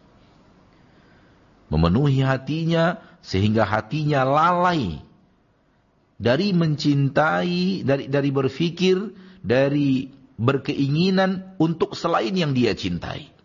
Memenuhi hatinya sehingga hatinya lalai dari mencintai, dari berfikir, dari berkeinginan untuk selain yang dia cintai.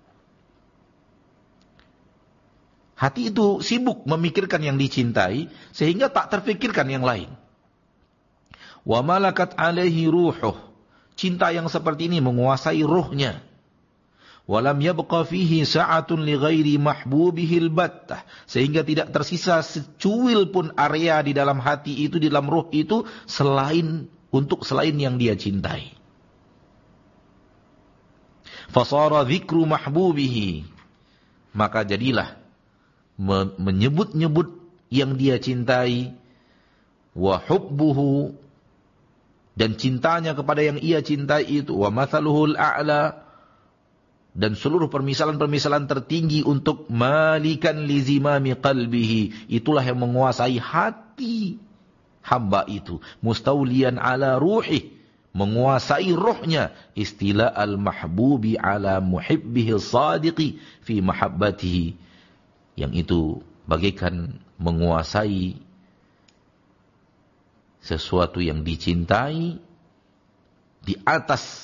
Hati itu sibuk memikirkan yang dicintai sehingga tak terfikirkan yang lain. Wa malakat alaihi ruhuh. Cinta yang seperti ini menguasai ruhnya. Walam yabqa fihi sa'atun li ghairi mahbubihil battah. Sehingga tidak tersisa secuil pun area di dalam hati itu, di dalam ruh itu, selain yang dia cintai. Fasara dzikru mahbubihi. Maka jadilah menyebut-nyebut yang dia cintai. Wa hubbuhu. Dan cintanya kepada yang ia cintai itu. Wa mathaluhul a'la. Dan seluruh permisalan-permisalan tertinggi untuk malikan lizimami qalbihi. Itulah yang menguasai hati hamba itu. Mustaulian ala ruhi. Menguasai ruhnya. Istila al-mahbubi ala muhibbihi sadiqi fi mahabbatihi. Yang itu bagaikan menguasai sesuatu yang dicintai di atas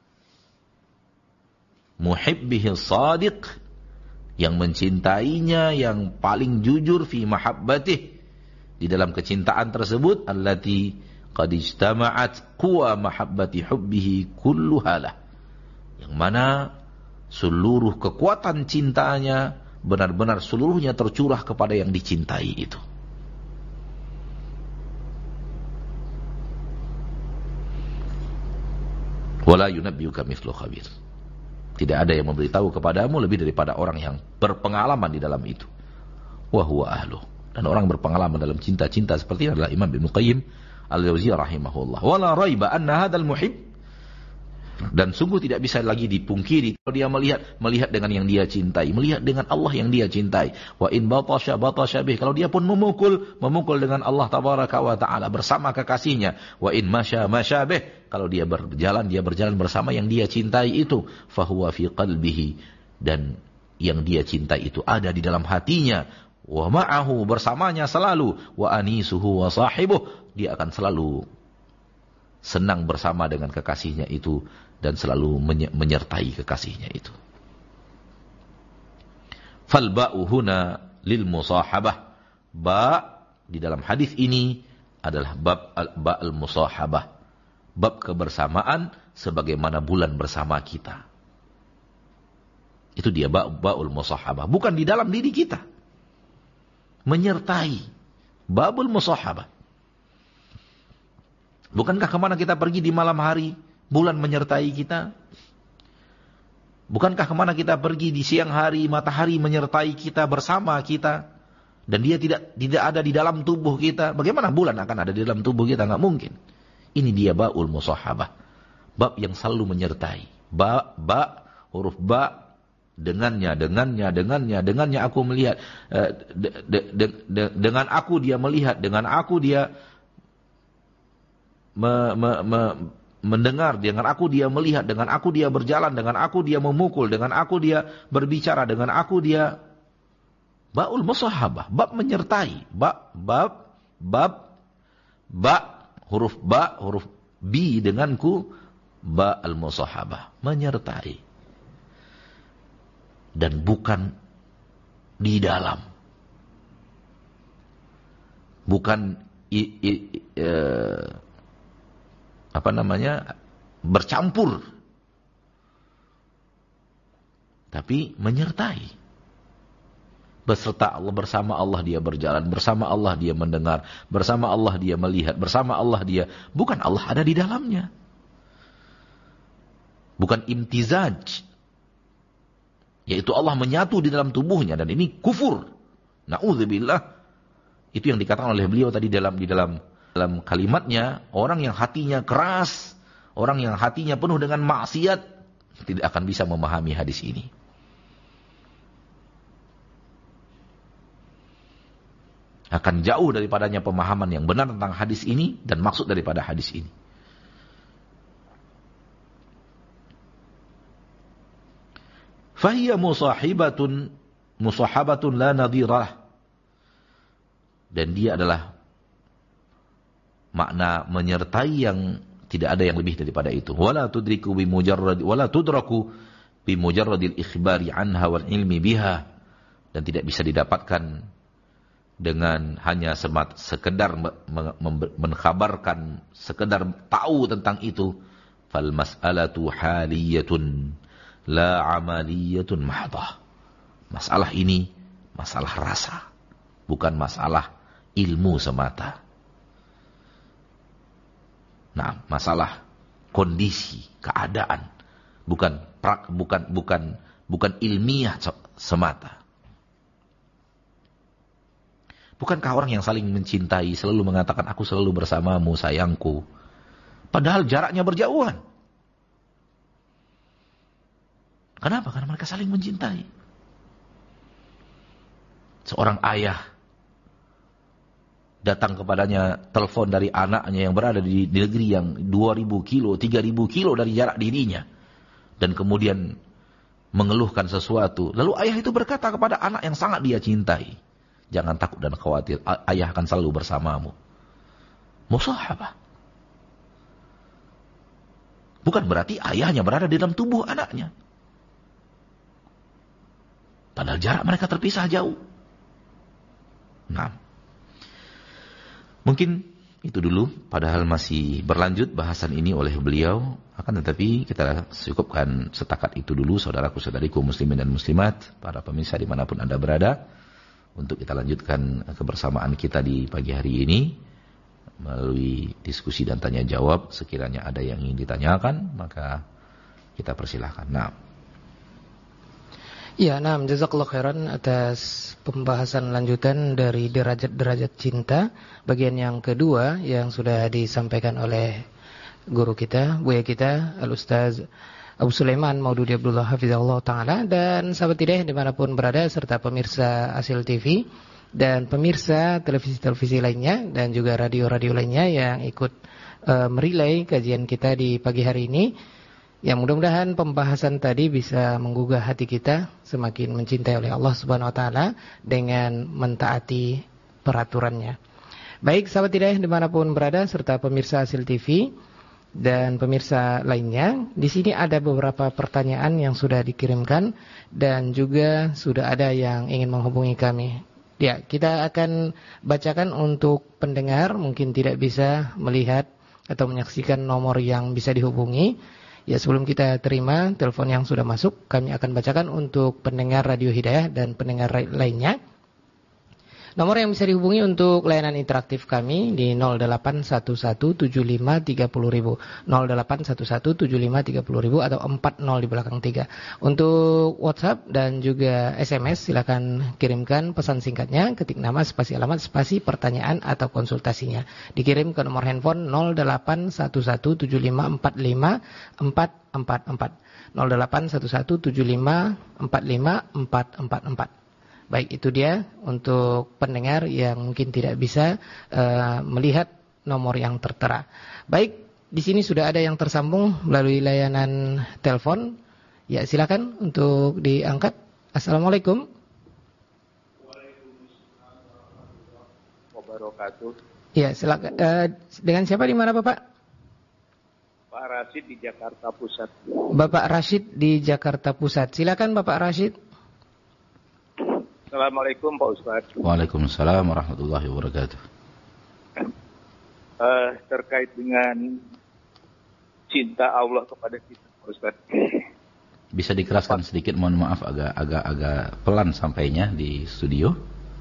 muhibbihi sadiq, yang mencintainya, yang paling jujur fi mahabbatih, di dalam kecintaan tersebut, allati qad ijtama'at quwa mahabbati hubbihi kulluhalah, yang mana seluruh kekuatan cintanya benar-benar seluruhnya tercurah kepada yang dicintai itu. Wala yunabbiuka mithlu khabir. Tidak ada yang memberitahu kepadamu lebih daripada orang yang berpengalaman di dalam itu. Wa huwa ahluh. Dan orang berpengalaman dalam cinta-cinta seperti ini adalah Imam Ibnu Qayyim Al-Jauziyah rahimahullah. Wala raiba anna hadzal muhib. Dan sungguh tidak bisa lagi dipungkiri kalau dia melihat dengan yang dia cintai, melihat dengan Allah yang dia cintai. Wa in batasha bih. Kalau dia pun memukul dengan Allah tabaraka wa taala bersama kekasihnya. Wa in masya bih. Kalau dia berjalan bersama yang dia cintai itu. Fahuwa fi qalbihi. Dan yang dia cintai itu ada di dalam hatinya. Wa ma'ahu, bersamanya selalu. Wa anisuhu wa sahibuh. Dia akan selalu senang bersama dengan kekasihnya itu dan selalu menyertai kekasihnya itu. Fal ba'u huna lil musahabah. Ba di dalam hadis ini adalah bab al musahabah. Bab kebersamaan sebagaimana bulan bersama kita. Itu dia ba'ul musahabah, bukan di dalam diri kita. Menyertai. Babul musahabah. Bukankah kemana kita pergi di malam hari, bulan menyertai kita? Bukankah kemana kita pergi di siang hari, matahari menyertai kita, bersama kita? Dan dia tidak ada di dalam tubuh kita. Bagaimana bulan akan ada di dalam tubuh kita? Nggak mungkin. Ini dia ba'ul musahabah. Bab yang selalu menyertai. Huruf ba, dengannya aku melihat. Dengan aku dia melihat, dengan aku dia mendengar, dengan aku dia melihat, dengan aku dia berjalan, dengan aku dia memukul, dengan aku dia berbicara, dengan aku dia ba'ul musahabah, bab menyertai, huruf bi denganku, ba'al musahabah, menyertai. Dan bukan di dalam. Bukan bercampur, tapi menyertai. Beserta Allah, bersama Allah dia berjalan, bersama Allah dia mendengar, bersama Allah dia melihat, bersama Allah dia, bukan Allah ada di dalamnya. Bukan imtizaj, yaitu Allah menyatu di dalam tubuhnya, dan ini kufur. Na'udzubillah. Itu yang dikatakan oleh beliau tadi di dalam kalimatnya, orang yang hatinya keras, orang yang hatinya penuh dengan maksiat, tidak akan bisa memahami hadis ini. Akan jauh daripadanya pemahaman yang benar tentang hadis ini dan maksud daripada hadis ini. Fahiya musahabatun la nadhirah. Dan dia adalah makna menyertai yang tidak ada yang lebih daripada itu. Wala tudraku bi mujarradil ikhbari anha wal ilmi biha. Dan tidak bisa didapatkan dengan hanya sekedar mengkhabarkan, sekedar tahu tentang itu, fal mas'alatu haliyatun la amaliyatun mahdhah. Masalah ini masalah rasa, bukan masalah ilmu semata. Nah, masalah kondisi, keadaan, bukan ilmiah semata. Bukankah orang yang saling mencintai selalu mengatakan aku selalu bersamamu sayangku, padahal jaraknya berjauhan? Kenapa? Karena mereka saling mencintai. Seorang ayah datang kepadanya telepon dari anaknya yang berada di negeri yang 2000 kilo, 3000 kilo dari jarak dirinya, dan kemudian mengeluhkan sesuatu. Lalu ayah itu berkata kepada anak yang sangat dia cintai, jangan takut dan khawatir, ayah akan selalu bersamamu. Musahabah. Bukan berarti ayahnya berada di dalam tubuh anaknya, padahal jarak mereka terpisah jauh. Nah, mungkin itu dulu, padahal masih berlanjut bahasan ini oleh beliau. Akan tetapi kita cukupkan setakat itu dulu, saudaraku-saudariku muslimin dan muslimat, para pemirsa dimanapun Anda berada, untuk kita lanjutkan kebersamaan kita di pagi hari ini melalui diskusi dan tanya jawab. Sekiranya ada yang ingin ditanyakan, maka kita persilahkan. Nah. Ya, jazakallahu khairan atas pembahasan lanjutan dari derajat-derajat cinta, bagian yang kedua yang sudah disampaikan oleh guru kita, buya kita, Al-Ustaz Abu Sulaiman Maududi Abdullah Hafizahullah Ta'ala. Dan sahabat hidayah dimanapun berada, serta pemirsa Asil TV dan pemirsa televisi-televisi lainnya dan juga radio-radio lainnya yang ikut merilai kajian kita di pagi hari ini. Ya, mudah-mudahan pembahasan tadi bisa menggugah hati kita semakin mencintai oleh Allah Subhanahu wa taala dengan mentaati peraturannya. Baik, sahabat hidayah dimanapun berada, serta pemirsa Asil TV dan pemirsa lainnya, di sini ada beberapa pertanyaan yang sudah dikirimkan dan juga sudah ada yang ingin menghubungi kami. Ya, kita akan bacakan untuk pendengar mungkin tidak bisa melihat atau menyaksikan nomor yang bisa dihubungi. Ya, sebelum kita terima telepon yang sudah masuk, kami akan bacakan untuk pendengar Radio Hidayah dan pendengar lainnya. Nomor yang bisa dihubungi untuk layanan interaktif kami di 08117530.000, 08117530.000 atau 40 di belakang 3. Untuk WhatsApp dan juga SMS silakan kirimkan pesan singkatnya, ketik nama spasi alamat spasi pertanyaan atau konsultasinya. Dikirim ke nomor handphone 0811754544, 081175454444. Baik, itu dia untuk pendengar yang mungkin tidak bisa melihat nomor yang tertera. Baik, di sini sudah ada yang tersambung melalui layanan telepon. Ya, silakan untuk diangkat. Assalamualaikum. Waalaikumsalam wabarakatuh. Ya, silakan. Dengan siapa, di mana Bapak? Pak Rashid di Jakarta Pusat. Bapak Rashid di Jakarta Pusat. Silakan Bapak Rashid. Assalamualaikum Pak Ustaz. Waalaikumsalam warahmatullahi wabarakatuh. Terkait dengan cinta Allah kepada kita Pak Ustaz. Bisa dikeraskan sedikit, mohon maaf agak pelan sampainya di studio.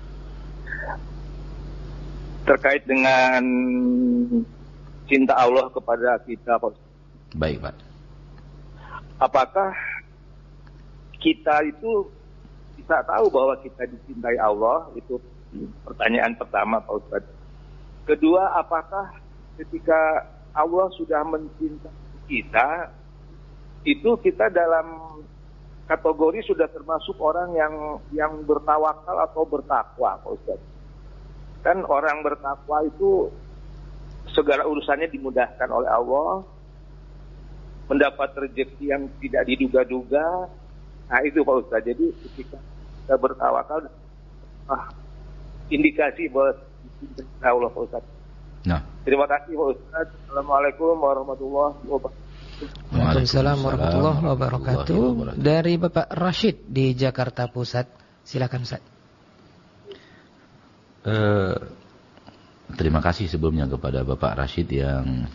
Terkait dengan cinta Allah kepada kita Pak Ustaz. Baik Pak. Apakah kita itu bisa tahu bahwa kita dicintai Allah? Itu pertanyaan pertama Pak Ustaz. Kedua, apakah ketika Allah sudah mencintai kita, itu kita dalam kategori sudah termasuk orang yang bertawakal atau bertakwa Pak Ustaz? Kan orang bertakwa itu segala urusannya dimudahkan oleh Allah, mendapat rezeki yang tidak diduga-duga. Nah itu Pak Ustaz. Jadi ketika kita bertawakal, indikasi bahwa dicintai Allah Pak Ustaz. Nah. Terima kasih Pak Ustaz. Assalamualaikum warahmatullahi wabarakatuh. Waalaikumsalam warahmatullahi wabarakatuh. Dari Bapak Rashid di Jakarta Pusat, silakan Ustaz. Terima kasih sebelumnya kepada Bapak Rashid yang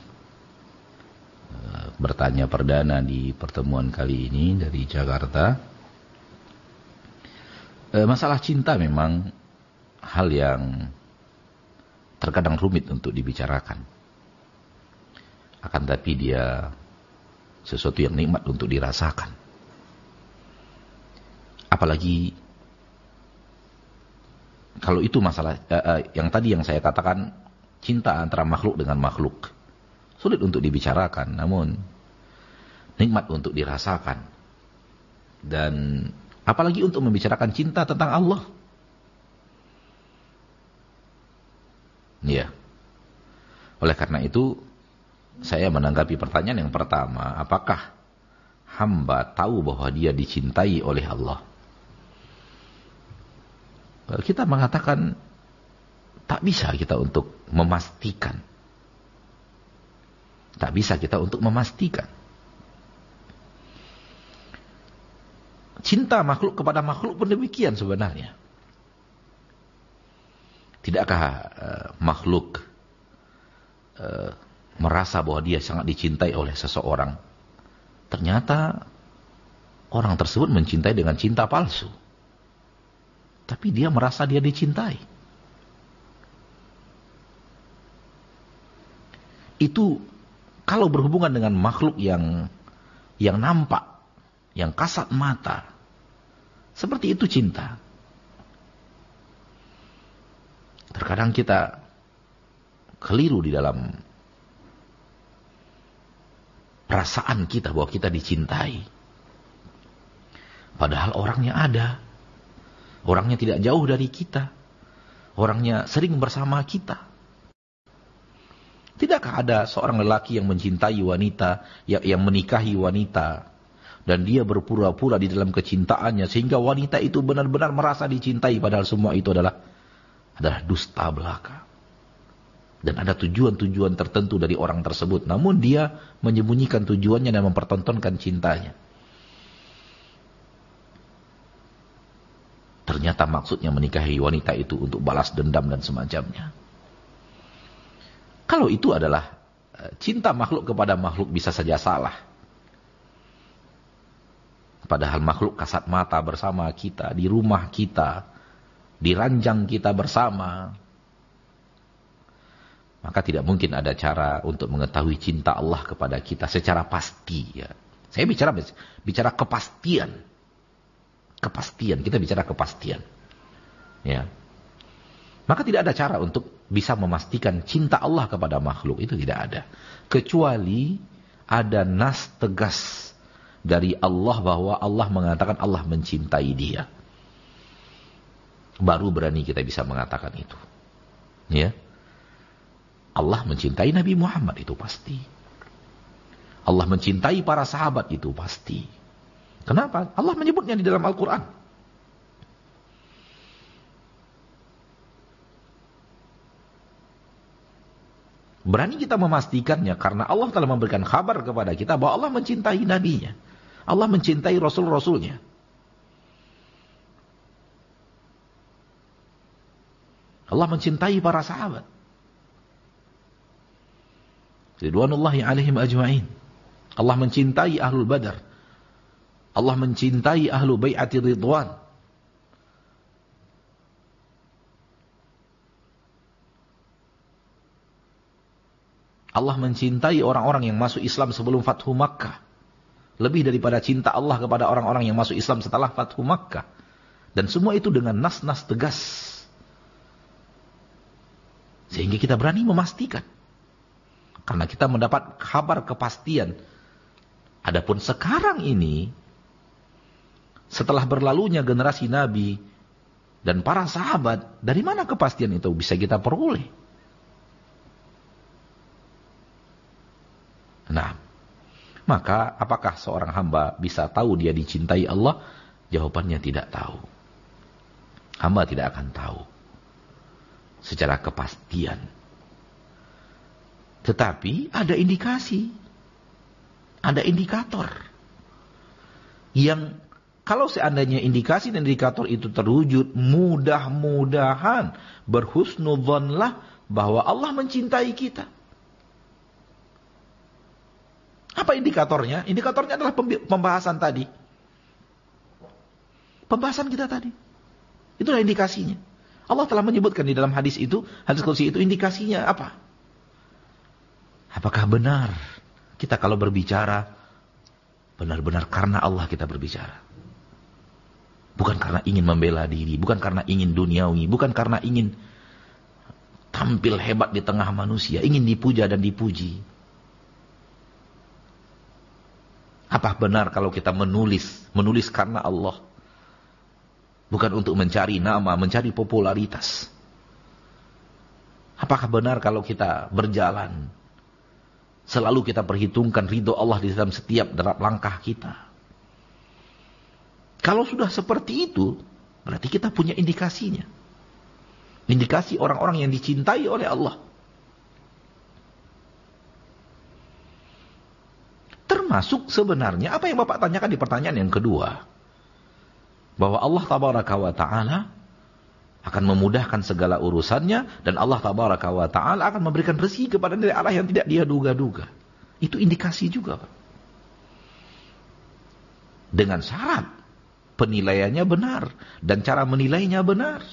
bertanya perdana di pertemuan kali ini dari Jakarta. Masalah cinta memang hal yang terkadang rumit untuk dibicarakan. Akan tapi dia sesuatu yang nikmat untuk dirasakan. Apalagi kalau itu masalah yang tadi yang saya katakan, cinta antara makhluk dengan makhluk. Sulit untuk dibicarakan, namun nikmat untuk dirasakan. Dan apalagi untuk membicarakan cinta tentang Allah. Ya. Oleh karena itu, saya menanggapi pertanyaan yang pertama, apakah hamba tahu bahwa dia dicintai oleh Allah? Kita mengatakan tak bisa kita untuk memastikan. Tak bisa kita untuk memastikan. Cinta makhluk kepada makhluk pun demikian sebenarnya. Tidakkah makhluk merasa bahwa dia sangat dicintai oleh seseorang? Ternyata orang tersebut mencintai dengan cinta palsu. Tapi dia merasa dia dicintai. Itu kalau berhubungan dengan makhluk yang nampak, yang kasat mata. Seperti itu cinta. Terkadang kita keliru di dalam perasaan kita bahwa kita dicintai. Padahal orangnya ada. Orangnya tidak jauh dari kita. Orangnya sering bersama kita. Tidakkah ada seorang lelaki yang mencintai wanita, yang menikahi wanita, dan dia berpura-pura di dalam kecintaannya, sehingga wanita itu benar-benar merasa dicintai, padahal semua itu adalah dusta belaka. Dan ada tujuan-tujuan tertentu dari orang tersebut, namun dia menyembunyikan tujuannya dan mempertontonkan cintanya. Ternyata maksudnya menikahi wanita itu untuk balas dendam dan semacamnya. Kalau itu adalah cinta makhluk kepada makhluk, bisa saja salah. Padahal makhluk kasat mata bersama kita, di rumah kita, di ranjang kita bersama. Maka tidak mungkin ada cara untuk mengetahui cinta Allah kepada kita secara pasti. Ya. Saya bicara kepastian. Kepastian, kita bicara kepastian. Ya. Maka tidak ada cara untuk bisa memastikan cinta Allah kepada makhluk, itu tidak ada. Kecuali ada nas tegas dari Allah bahwa Allah mengatakan Allah mencintai dia. Baru berani kita bisa mengatakan itu. Ya. Allah mencintai Nabi Muhammad, itu pasti. Allah mencintai para sahabat, itu pasti. Kenapa? Allah menyebutnya di dalam Al-Quran. Berani kita memastikannya karena Allah telah memberikan kabar kepada kita bahwa Allah mencintai nabinya. Allah mencintai rasul-rasulnya. Allah mencintai para sahabat. Ridwanullahi alaihim ajma'in. Allah mencintai ahlul badar. Allah mencintai ahlu bai'ati ridwan. Allah mencintai orang-orang yang masuk Islam sebelum Fathu Makkah. Lebih daripada cinta Allah kepada orang-orang yang masuk Islam setelah Fathu Makkah. Dan semua itu dengan nas-nas tegas. Sehingga kita berani memastikan. Karena kita mendapat kabar kepastian. Adapun sekarang ini, setelah berlalunya generasi Nabi dan para sahabat, dari mana kepastian itu bisa kita peroleh? Nah, maka apakah seorang hamba bisa tahu dia dicintai Allah? Jawabannya tidak tahu. Hamba tidak akan tahu secara kepastian. Tetapi ada indikasi, ada indikator yang Kalau seandainya indikasi dan indikator itu terwujud, mudah-mudahan berhusnudzonlah bahwa Allah mencintai kita. Apa indikatornya? Indikatornya adalah pembahasan tadi. Pembahasan kita tadi. Itulah indikasinya. Allah telah menyebutkan di dalam hadis itu, hadis qudsi itu indikasinya apa? Apakah benar kita kalau berbicara, benar-benar karena Allah kita berbicara? Bukan karena ingin membela diri, bukan karena ingin duniawi, bukan karena ingin tampil hebat di tengah manusia, ingin dipuja dan dipuji. Apa benar kalau kita menulis karena Allah? Bukan untuk mencari nama, mencari popularitas. Apakah benar kalau kita berjalan, selalu kita perhitungkan ridho Allah di dalam setiap derap langkah kita? Kalau sudah seperti itu, berarti kita punya indikasinya. Indikasi orang-orang yang dicintai oleh Allah. Termasuk sebenarnya apa yang Bapak tanyakan di pertanyaan yang kedua. Bahwa Allah tabaraka wa ta'ala akan memudahkan segala urusannya. Dan Allah tabaraka wa ta'ala akan memberikan rezeki kepada dari arah yang tidak dia duga-duga. Itu indikasi juga, Pak. Dengan syarat penilaiannya benar dan cara menilainya benar.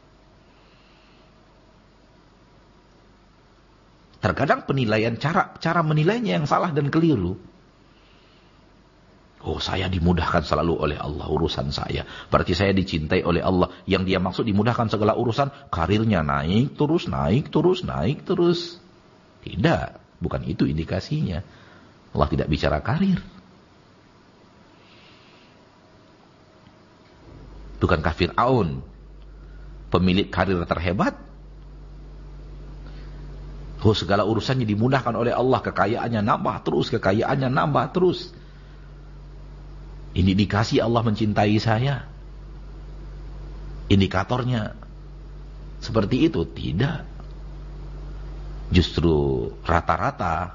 Terkadang penilaian cara menilainya yang salah dan keliru. Oh, saya dimudahkan selalu oleh Allah urusan saya. Berarti saya dicintai oleh Allah. Yang dia maksud dimudahkan segala urusan, karirnya naik terus, naik terus, naik terus. Tidak, bukan itu indikasinya. Allah tidak bicara karir. Bukankah Fir'aun pemilik karir terhebat? Oh, segala urusannya dimudahkan oleh Allah, kekayaannya nambah terus, kekayaannya nambah terus. Ini indikasi Allah mencintai saya. Indikatornya seperti itu? Tidak. Justru rata-rata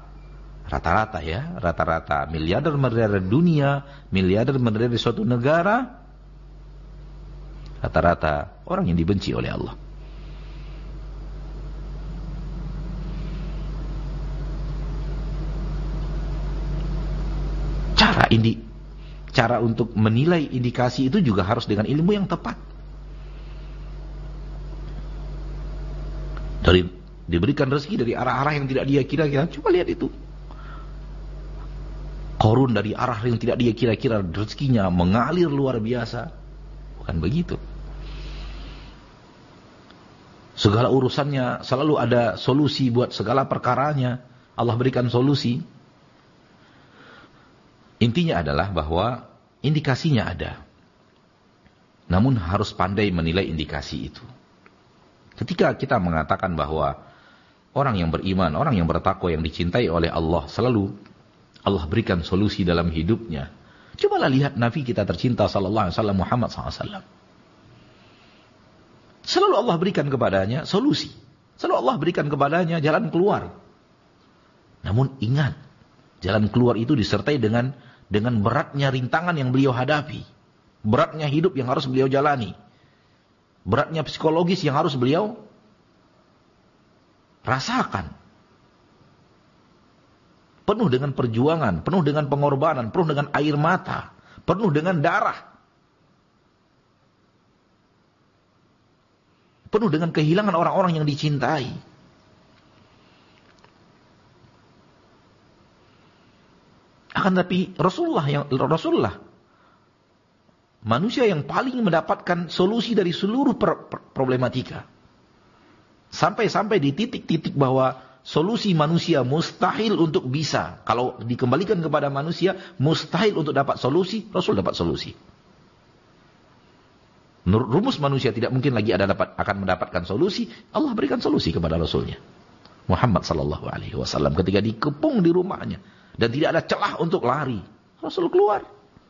miliarder dunia, miliarder di suatu negara, rata-rata orang yang dibenci oleh Allah. Cara untuk menilai indikasi itu juga harus dengan ilmu yang tepat. Diberikan rezeki dari arah-arah yang tidak dia kira-kira. Coba lihat itu. Qarun dari arah yang tidak dia kira-kira, rezekinya mengalir luar biasa. Bukan begitu. Segala urusannya selalu ada solusi buat segala perkaranya. Allah berikan solusi. Intinya adalah bahwa indikasinya ada. Namun harus pandai menilai indikasi itu. Ketika kita mengatakan bahwa orang yang beriman, orang yang bertakwa, yang dicintai oleh Allah, selalu Allah berikan solusi dalam hidupnya. Cobalah lihat Nabi kita tercinta sallallahu alaihi wasallam Muhammad SAW. Selalu Allah berikan kepadanya solusi. Selalu Allah berikan kepadanya jalan keluar. Namun ingat, jalan keluar itu disertai dengan beratnya rintangan yang beliau hadapi. Beratnya hidup yang harus beliau jalani. Beratnya psikologis yang harus beliau rasakan. Penuh dengan perjuangan, penuh dengan pengorbanan, penuh dengan air mata, penuh dengan darah. Penuh dengan kehilangan orang-orang yang dicintai. Akan tapi Rasulullah manusia yang paling mendapatkan solusi dari seluruh problematika. Sampai di titik-titik bahwa solusi manusia mustahil untuk bisa. Kalau dikembalikan kepada manusia, mustahil untuk dapat solusi, Rasul dapat solusi. Rumus manusia tidak mungkin lagi akan mendapatkan solusi, Allah berikan solusi kepada Rasulnya Muhammad sallallahu alaihi wasallam ketika dikepung di rumahnya. Dan tidak ada celah untuk lari. Rasul keluar.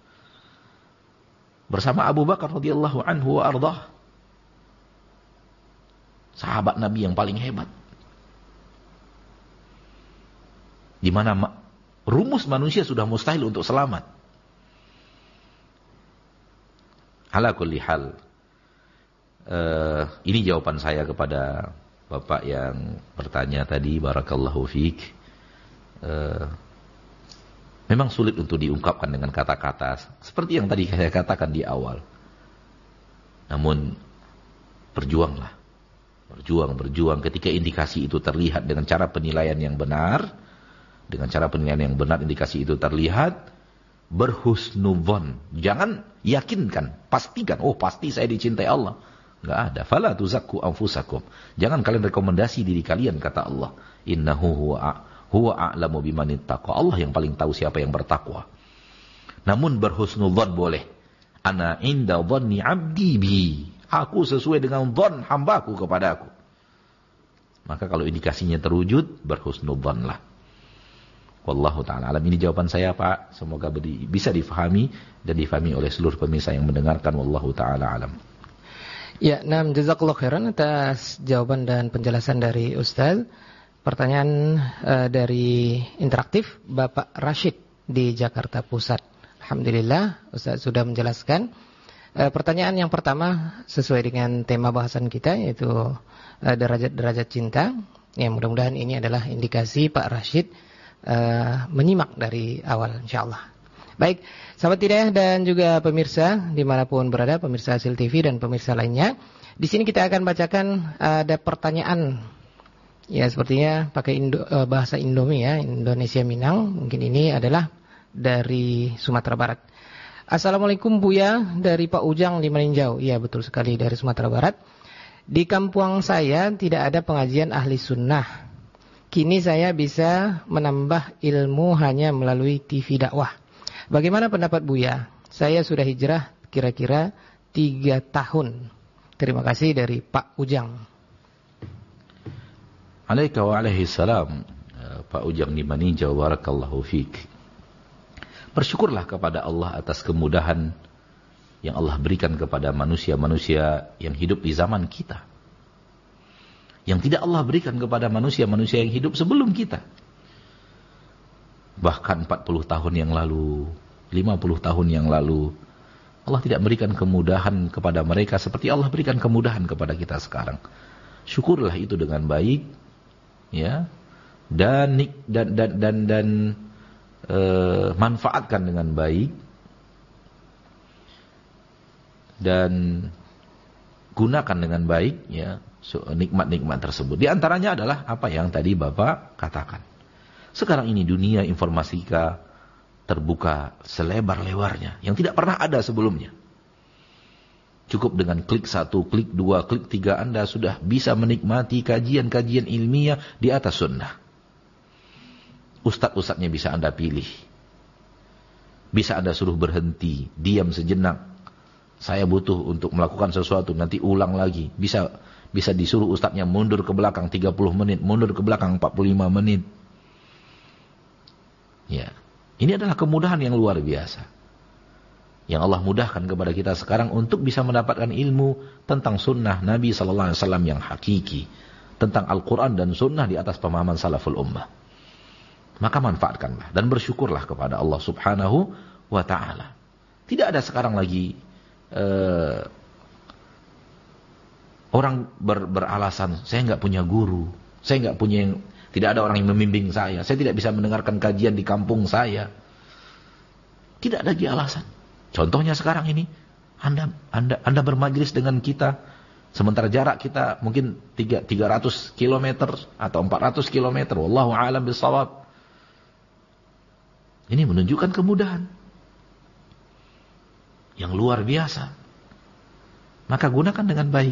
Bersama Abu Bakar radhiyallahu anhu wa ardhah. Sahabat Nabi yang paling hebat. Di mana rumus manusia sudah mustahil untuk selamat. Ala kulli hal, ini jawaban saya kepada Bapak yang bertanya tadi, barakallahu fiik. Memang sulit untuk diungkapkan dengan kata-kata seperti yang tadi saya katakan di awal. Namun berjuanglah. Berjuang ketika indikasi itu terlihat dengan cara penilaian yang benar. Dengan cara penilaian yang benar indikasi itu terlihat, berhusnudzon. Jangan yakinkan, pastikan, oh pasti saya dicintai Allah. Enggak ada. Fala tuzakku anfusakum. Jangan kalian rekomendasi diri kalian, kata Allah. Innahu huwa a'lamu biman ittaqa. Allah yang paling tahu siapa yang bertakwa. Namun berhusnudzon boleh. Ana inda dhanni 'abdi bi. Aku sesuai dengan dzan hambaku kepadaku. Maka kalau indikasinya terwujud, berhusnudzonlah. Wallahu ta'ala alam. Ini jawaban saya, Pak. Semoga bisa difahami dan difahami oleh seluruh pemirsa yang mendengarkan. Wallahu ta'ala alam. Ya, jazakallahu khairan atas jawaban dan penjelasan dari Ustaz. Pertanyaan dari interaktif Bapak Rashid di Jakarta Pusat. Alhamdulillah Ustaz sudah menjelaskan. Pertanyaan yang pertama sesuai dengan tema bahasan kita, yaitu derajat-derajat cinta. Ya, mudah-mudahan ini adalah indikasi Pak Rashid menyimak dari awal, insyaallah. Baik, sahabat hidayah dan juga pemirsa dimanapun berada, pemirsa Hasil TV dan pemirsa lainnya. Di sini kita akan bacakan ada pertanyaan. Ya, sepertinya pakai bahasa Indomie ya, Indonesia Minang. Mungkin ini adalah dari Sumatera Barat. Assalamualaikum Buya, dari Pak Ujang di Meninjau. Iya, betul sekali, dari Sumatera Barat. Di kampung saya tidak ada pengajian ahli sunnah. Kini saya bisa menambah ilmu hanya melalui TV dakwah. Bagaimana pendapat Buya? Saya sudah hijrah kira-kira 3 tahun. Terima kasih, dari Pak Ujang. Alaika wa alaihi salam. Pak Ujang di Meninjau, barakallahu fiik. Bersyukurlah kepada Allah atas kemudahan yang Allah berikan kepada manusia-manusia yang hidup di zaman kita. Yang tidak Allah berikan kepada manusia-manusia yang hidup sebelum kita. Bahkan 40 tahun yang lalu, 50 tahun yang lalu, Allah tidak berikan kemudahan kepada mereka seperti Allah berikan kemudahan kepada kita sekarang. Syukurlah itu dengan baik, ya, dan manfaatkan dengan baik dan gunakan dengan baik, ya, nikmat-nikmat tersebut. Di antaranya adalah apa yang tadi Bapak katakan. Sekarang ini dunia informatika terbuka selebar-lebarnya yang tidak pernah ada sebelumnya. Cukup dengan klik 1, klik 2, klik 3 Anda sudah bisa menikmati kajian-kajian ilmiah di atas sunnah. Ustadz-ustadznya bisa Anda pilih. Bisa Anda suruh berhenti, diam sejenak. Saya butuh untuk melakukan sesuatu, nanti ulang lagi. Bisa disuruh ustadznya mundur ke belakang 30 menit, mundur ke belakang 45 menit. Ya, ini adalah kemudahan yang luar biasa. Yang Allah mudahkan kepada kita sekarang untuk bisa mendapatkan ilmu tentang sunnah Nabi sallallahu alaihi wasallam yang hakiki, tentang Al-Qur'an dan sunnah di atas pemahaman salaful ummah. Maka manfaatkanlah dan bersyukurlah kepada Allah Subhanahu wa ta'ala. Tidak ada sekarang lagi orang beralasan, saya nggak punya guru, saya nggak punya tidak ada orang yang membimbing saya tidak bisa mendengarkan kajian di kampung saya. Tidak ada lagi alasan. Contohnya sekarang ini, Anda bermajlis dengan kita, sementara jarak kita mungkin 300 km atau 400 km, wallahu a'lam bishawab. Ini menunjukkan kemudahan yang luar biasa. Maka gunakan dengan baik.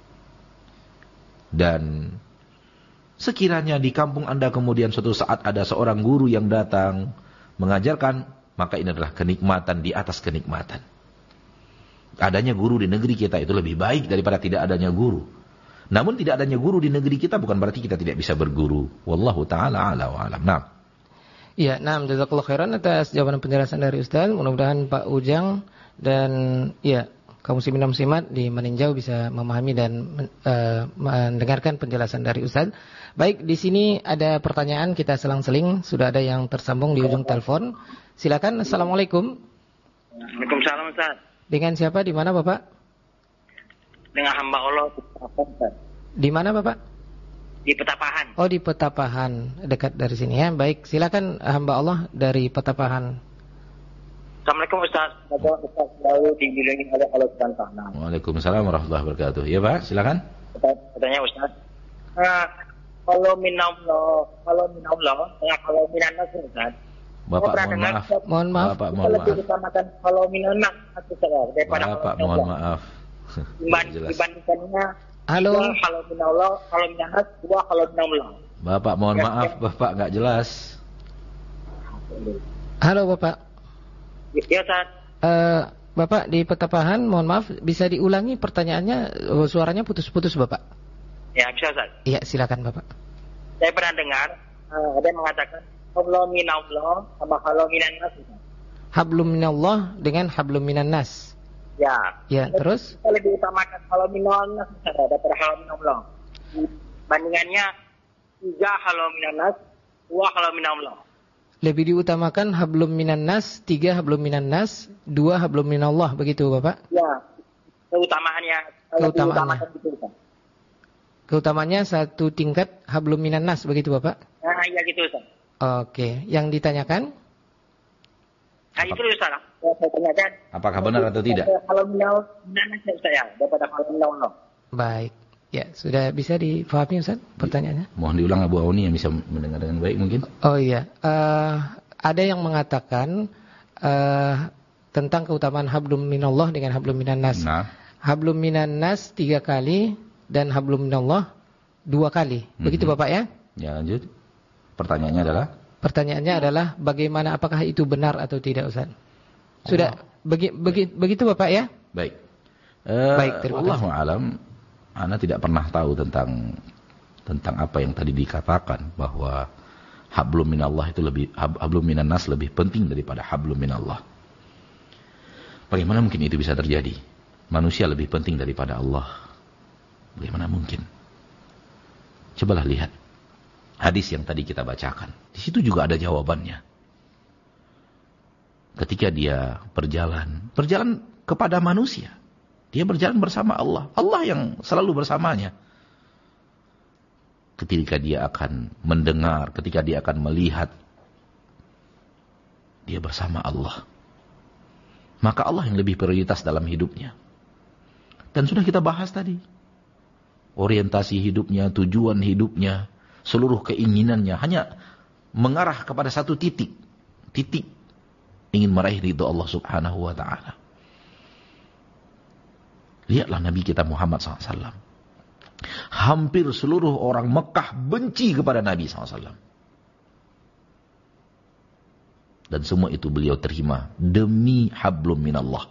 Dan sekiranya di kampung Anda kemudian suatu saat ada seorang guru yang datang mengajarkan, maka ini adalah kenikmatan di atas kenikmatan. Adanya guru di negeri kita itu lebih baik daripada tidak adanya guru. Namun tidak adanya guru di negeri kita bukan berarti kita tidak bisa berguru. Wallahu ta'ala ala wa alam. Nah. Ya, jazakallahu khairan atas jawaban penjelasan dari Ustaz. Mudah-mudahan Pak Ujang dan ya kaum muslimin dan muslimat di Meninjau bisa memahami dan mendengarkan penjelasan dari Ustaz. Baik, di sini ada pertanyaan, kita selang-seling. Sudah ada yang tersambung di ujung telepon. Silakan. Assalamualaikum. Waalaikumsalam Ustaz. Dengan siapa? Di mana Bapak? Dengan hamba Allah. Di mana Bapak? Di Petapahan. Oh, di Petapahan, dekat dari sini ya. Baik, silakan hamba Allah dari Petapahan. Assalamualaikum Ustaz. Semoga Ustaz selalu dilindungi oleh Allah Subhanahu wa taala. Waalaikumsalam warahmatullahi wabarakatuh. Ya Pak, silakan. Katanya Ustaz. Kalau minallah, kalau minannas Ustaz. Bapak mohon maaf. Mohon maaf. Bapak mohon maaf. Lebih utamakan kalau minannas daripada Bapak mohon maaf. Dibandingkannya. Halo. Kalau minallah, kalau minannas, dua kalau minallah. Bapak mohon maaf, Bapak nggak jelas. Halo Bapak. Ya Ustaz. Bapak di Petapahan, mohon maaf, bisa diulangi pertanyaannya? Suaranya putus-putus Bapak. Ya bisa Ustaz. Iya, silakan Bapak. Saya pernah dengar ada yang mengatakan kalau minallah sama kalau minannas. Hablum minallah dengan hablum minannas. Ya. Ya, terus? Kita lebih utamakan kalau minannas daripada kalau minallah. Bandingannya 3 kalau minannas, 2 kalau minallah. Lebih diutamakan hablum minannas, 3 hablum minannas, 2 hablum minallah, begitu Bapak? Ya. Keutamaannya. Keutamaannya satu tingkat hablum minannas, begitu Bapak? Nah, iya gitu Ustaz. Oke, yang ditanyakan? Nah, itu Ustaz. Saya tanyakan. Apakah benar atau tidak? Kalau minannas saya daripada kalau minallah. Baik. Ya, sudah bisa difahami Ustaz pertanyaannya? Mohon diulang Abu Auni yang bisa mendengar dengan baik mungkin. Oh iya, ada yang mengatakan tentang keutamaan hablum minallah dengan hablum minannas. Nah. Hablum minannas 3 kali dan hablum minallah 2 kali. Begitu Bapak ya? Ya, lanjut. Pertanyaannya adalah? Pertanyaannya adalah bagaimana, apakah itu benar atau tidak Ustaz? Sudah begitu Bapak ya? Baik. Baik, terima kasih. Wallahu a'lam. Ana tidak pernah tahu tentang apa yang tadi dikatakan bahwa hablum minallah itu hablum minannas lebih penting daripada hablum minallah. Bagaimana mungkin itu bisa terjadi? Manusia lebih penting daripada Allah. Bagaimana mungkin? Cobalah lihat hadis yang tadi kita bacakan. Di situ juga ada jawabannya. Ketika dia berjalan kepada manusia. Dia berjalan bersama Allah. Allah yang selalu bersamanya. Ketika dia akan mendengar, ketika dia akan melihat, dia bersama Allah. Maka Allah yang lebih prioritas dalam hidupnya. Dan sudah kita bahas tadi. Orientasi hidupnya, tujuan hidupnya, seluruh keinginannya hanya mengarah kepada satu titik. Titik ingin meraih ridho Allah Subhanahu wa ta'ala. Lihatlah Nabi kita Muhammad SAW. Hampir seluruh orang Mekah benci kepada Nabi SAW. Dan semua itu beliau terima demi hablum minallah.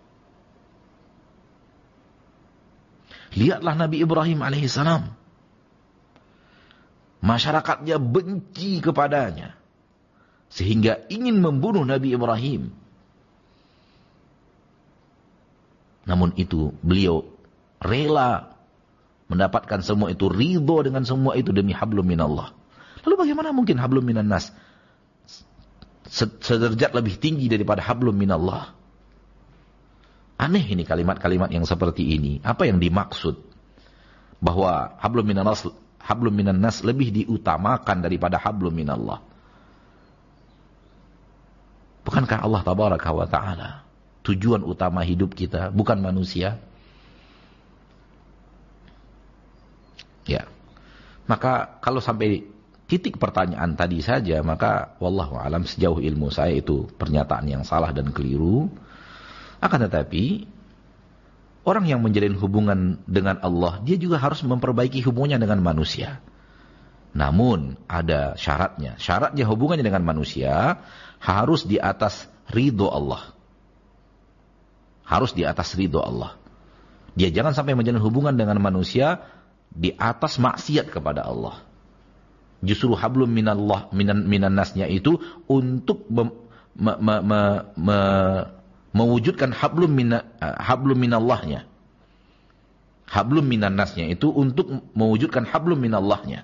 Lihatlah Nabi Ibrahim alaihissalam. Masyarakatnya benci kepadanya. Sehingga ingin membunuh Nabi Ibrahim. Namun itu beliau rela mendapatkan semua itu, ridho dengan semua itu demi hablum minallah. Lalu bagaimana mungkin hablum minannas sederajat lebih tinggi daripada hablum minallah? Aneh ini kalimat-kalimat yang seperti ini. Apa yang dimaksud? Bahwa hablum minannas lebih diutamakan daripada hablum minallah. Bukankah Allah tabaraka wa ta'ala tujuan utama hidup kita bukan manusia? Ya. Maka kalau sampai titik pertanyaan tadi saja, maka wallahu alam, sejauh ilmu saya itu pernyataan yang salah dan keliru. Akan tetapi orang yang menjalin hubungan dengan Allah, dia juga harus memperbaiki hubungannya dengan manusia. Namun ada syaratnya. Syaratnya hubungannya dengan manusia harus di atas ridho Allah. Harus di atas ridho Allah. Dia jangan sampai menjalin hubungan dengan manusia di atas maksiat kepada Allah. Justru hablum minallah, minannasnya itu untuk mewujudkan hablum minallahnya. Hablum minannasnya itu untuk mewujudkan hablum minallahnya.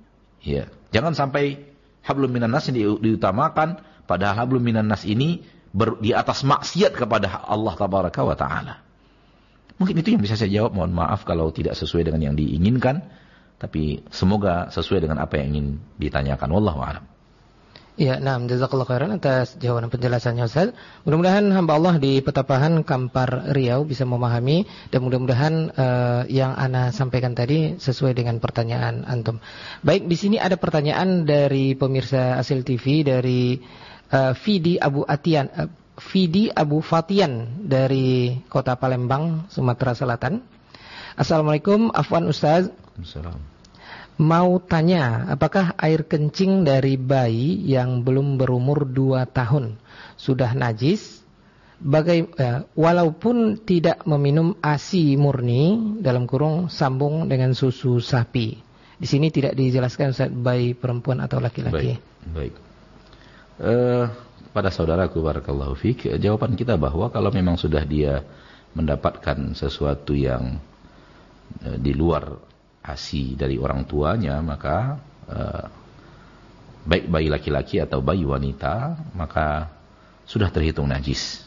Ya, jangan sampai hablum minannas ini diutamakan, padahal hablum minannas ini di atas maksiat kepada Allah tabaraka wa taala. Mungkin itu yang bisa saya jawab. Mohon maaf kalau tidak sesuai dengan yang diinginkan, tapi semoga sesuai dengan apa yang ingin ditanyakan. Wallahu a'lam. Ya, jazakallahu khairan atas jawaban penjelasannya Ustaz. Mudah-mudahan hamba Allah di Petapahan Kampar Riau bisa memahami, dan mudah-mudahan yang ana sampaikan tadi sesuai dengan pertanyaan antum. Baik, di sini ada pertanyaan dari pemirsa Asil TV dari Fidi Abu Fatian dari Kota Palembang, Sumatera Selatan. Assalamualaikum, afwan Ustaz. Assalamualaikum. Mau tanya, apakah air kencing dari bayi yang belum berumur 2 tahun sudah najis? Walaupun tidak meminum ASI murni, dalam kurung sambung dengan susu sapi. Di sini tidak dijelaskan Ustaz, bayi perempuan atau laki-laki. Baik. Pada saudaraku barakallahu fiik, jawaban kita bahwa kalau memang sudah dia mendapatkan sesuatu yang di luar ASI dari orang tuanya, maka baik bayi laki-laki atau bayi wanita, maka sudah terhitung najis.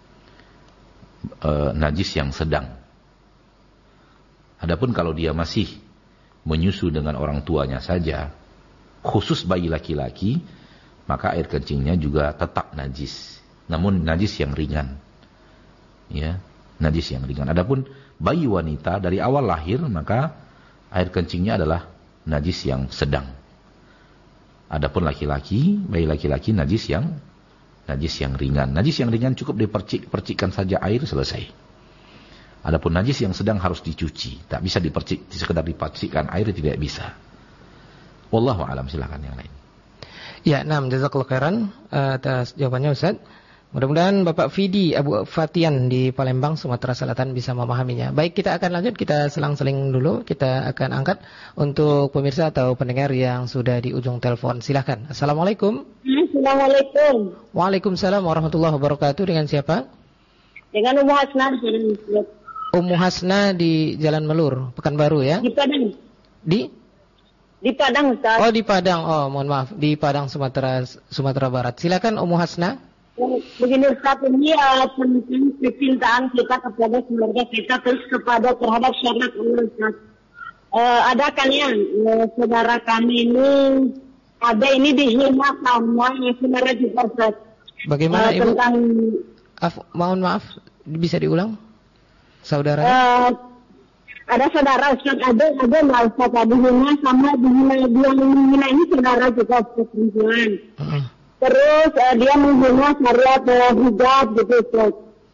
Najis yang sedang. Adapun kalau dia masih menyusu dengan orang tuanya saja, khusus bayi laki-laki, maka air kencingnya juga tetap najis. Namun najis yang ringan. Ya, najis yang ringan. Adapun bayi wanita dari awal lahir, maka air kencingnya adalah najis yang sedang. Adapun laki-laki, bayi laki-laki najis yang ringan. Najis yang ringan cukup dipercikkan saja air, selesai. Adapun najis yang sedang harus dicuci, tak bisa sekedar dipercikkan air, tidak bisa. Wallahu a'lam, silakan yang lain. Ya, jazakallahu khairan atas jawabannya Ustaz. Mudah-mudahan Bapak Fidi Abu Fatian di Palembang, Sumatera Selatan bisa memahaminya. Baik, kita akan lanjut, kita selang-seling dulu. Kita akan angkat untuk pemirsa atau pendengar yang sudah di ujung telepon. Silakan. Assalamualaikum. Assalamualaikum. Waalaikumsalam warahmatullahi wabarakatuh. Dengan siapa? Dengan Ummu Hasna. Ummu Hasna di Jalan Melur, Pekanbaru ya? Di Padang. Di Padang, Ustaz. Oh, di Padang. Oh, mohon maaf. Di Padang, Sumatera Barat. Silakan Ummu Hasna. Begini Ustaz, ini tentang kecintaan kita kepada keluarga kita, terus terhadap syariat Allah Ustaz. Ada kan ya, saudara kami ini ada ini dihina sama saudara juga Ustaz. Bagaimana Ibu? Tentang mohon maaf, bisa diulang? Saudara? Ada saudara Ustaz, ada Ustaz, dihina sama dihina ini saudara juga Ustaz perempuan. Terus dia menghina syariat hijab gitu Ustaz.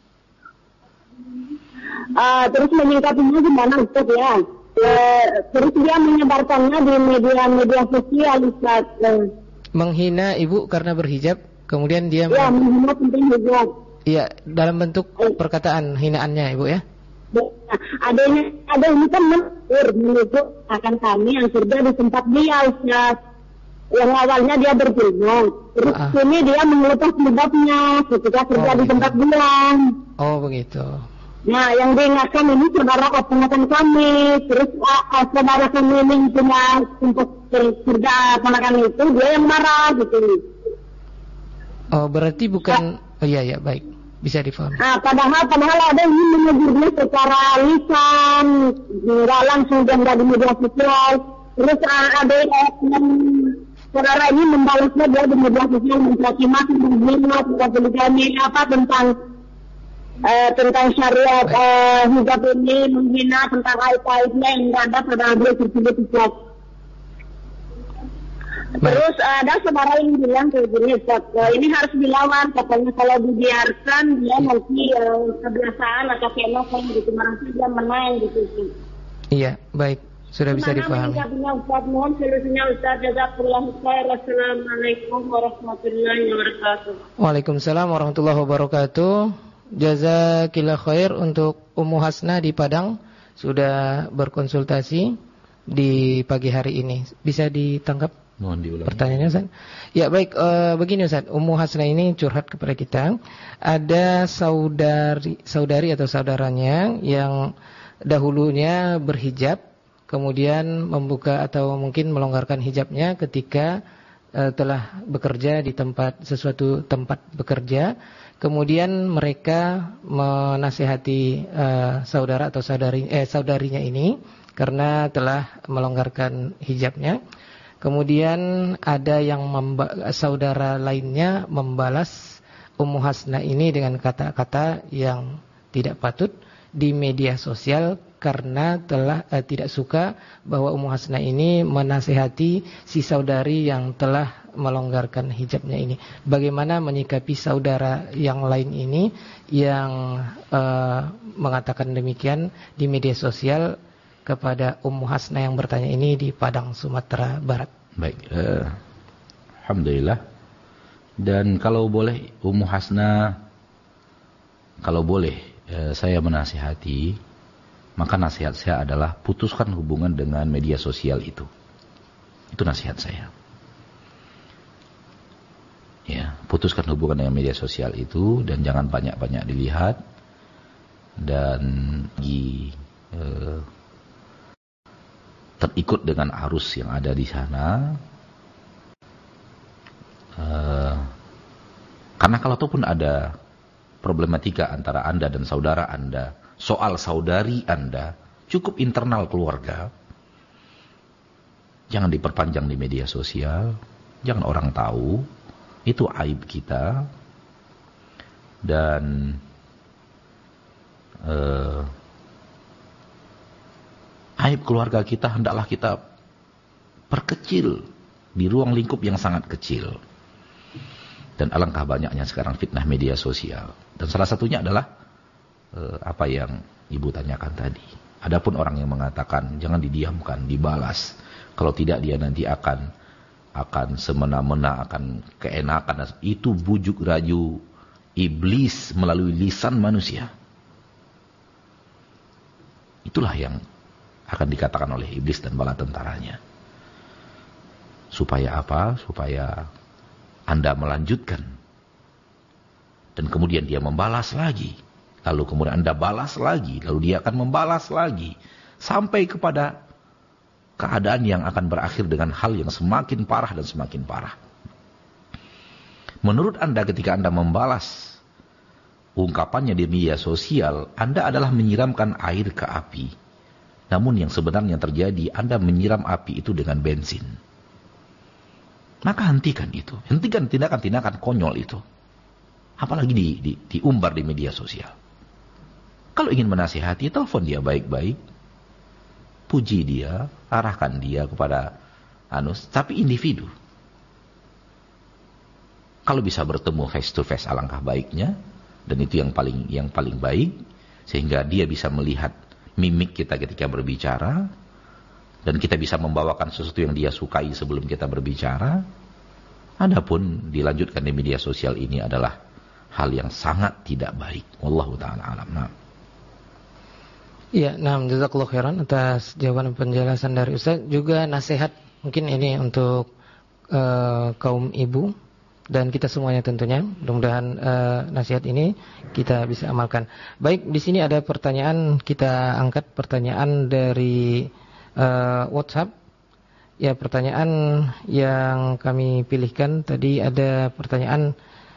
Terus menyingkapinya gimana Ustaz ya? Terus dia menyebarkannya di media sosial Ustaz. Menghina ibu karena berhijab, kemudian dia menghina tentang hijab. Iya, dalam bentuk perkataan hinaannya ibu ya? Ada ini kan menuju akan kami yang kerja di tempat dia Ustaz. Yang awalnya dia berjilbab, terus ini dia melepas jilbabnya ketika kerja di tempat dia. Oh begitu. Nah, yang diingatkan ini saudara keponakan kami, terus saudara kami ini punya untuk kerja keponakan itu, dia yang marah gitu. Oh berarti bukan, iya baik, bisa difahami. Nah, padahal ada yang menegurnya secara lisan, nggak langsung dan nggak di media sosial. Terus ada yang saudara ini membalasnya dia di media sosial mencaci maki, menghina, tentang syariat hijab ini, menghina tentang aib-aibnya yang nggak ada pada beliau tersebut. Terus ada saudara yang bilang kayak gini, ini harus dilawan, katanya kalau dibiarkan dia nanti kebiasaan atau kenokan gitu, merasa dia menang gitu. Iya, baik. Sudah bisa dipahami. Ustaz, mohon solusinya Ustaz. Jazakallahu khairan. Assalamualaikum warahmatullahi wabarakatuh. Waalaikumsalam warahmatullahi wabarakatuh. Jazakillah khair untuk Ummu Hasna di Padang sudah berkonsultasi di pagi hari ini. Bisa ditangkap? Mohon diulangi pertanyaannya Ustaz. Ya baik, begini Ustaz, Ummu Hasna ini curhat kepada kita. Ada saudari atau saudaranya yang dahulunya berhijab, kemudian membuka atau mungkin melonggarkan hijabnya ketika telah bekerja di suatu tempat bekerja. kemudian mereka menasihati saudara atau saudarinya ini karena telah melonggarkan hijabnya. Kemudian ada yang saudara lainnya membalas Ummu Hasna ini dengan kata-kata yang tidak patut di media sosial karena telah tidak suka bahwa Ummu Hasna ini menasihati si saudari yang telah melonggarkan hijabnya ini. Bagaimana menyikapi saudara yang lain ini yang mengatakan demikian di media sosial kepada Ummu Hasna yang bertanya ini di Padang, Sumatera Barat? Baik, alhamdulillah. Dan kalau boleh Ummu Hasna, kalau boleh saya menasihati, maka nasihat saya adalah putuskan hubungan dengan media sosial itu. Itu nasihat saya. Ya, putuskan hubungan dengan media sosial itu dan jangan banyak-banyak dilihat dan terikut dengan arus yang ada di sana. Karena kalau ataupun ada problematika antara Anda dan saudara Anda, soal saudari Anda, cukup internal keluarga, jangan diperpanjang di media sosial, jangan orang tahu, itu aib kita. Dan aib keluarga kita hendaklah kita perkecil di ruang lingkup yang sangat kecil. Dan alangkah banyaknya sekarang fitnah media sosial. Dan salah satunya adalah apa yang Ibu tanyakan tadi. Adapun orang yang mengatakan jangan didiamkan, dibalas. Kalau tidak dia nanti akan semena-mena, akan keenakan. Itu bujuk rayu iblis melalui lisan manusia. Itulah yang akan dikatakan oleh iblis dan bala tentaranya. Supaya apa? Supaya Anda melanjutkan. Dan kemudian dia membalas lagi. Lalu kemudian Anda balas lagi. Lalu dia akan membalas lagi. Sampai kepada keadaan yang akan berakhir dengan hal yang semakin parah dan semakin parah. Menurut Anda ketika Anda membalas ungkapannya di media sosial, Anda adalah menyiramkan air ke api. Namun yang sebenarnya terjadi, Anda menyiram api itu dengan bensin. Maka hentikan itu. Hentikan tindakan-tindakan konyol itu. Apalagi diumbar di media sosial. Kalau ingin menasihati, telepon dia baik-baik. Puji dia, arahkan dia kepada tapi individu. Kalau bisa bertemu face to face alangkah baiknya. Dan itu yang paling baik. Sehingga dia bisa melihat mimik kita ketika berbicara. Dan kita bisa membawakan sesuatu yang dia sukai sebelum kita berbicara. Adapun dilanjutkan di media sosial ini adalah hal yang sangat tidak baik. Wallahu ta'ala alam. Ya, jazakallahu khairan atas jawaban penjelasan dari Ustaz. Juga nasihat mungkin ini untuk kaum ibu dan kita semuanya tentunya. Mudah-mudahan nasihat ini kita bisa amalkan. Baik, di sini ada pertanyaan, kita angkat pertanyaan dari WhatsApp. Ya, pertanyaan yang kami pilihkan tadi ada pertanyaan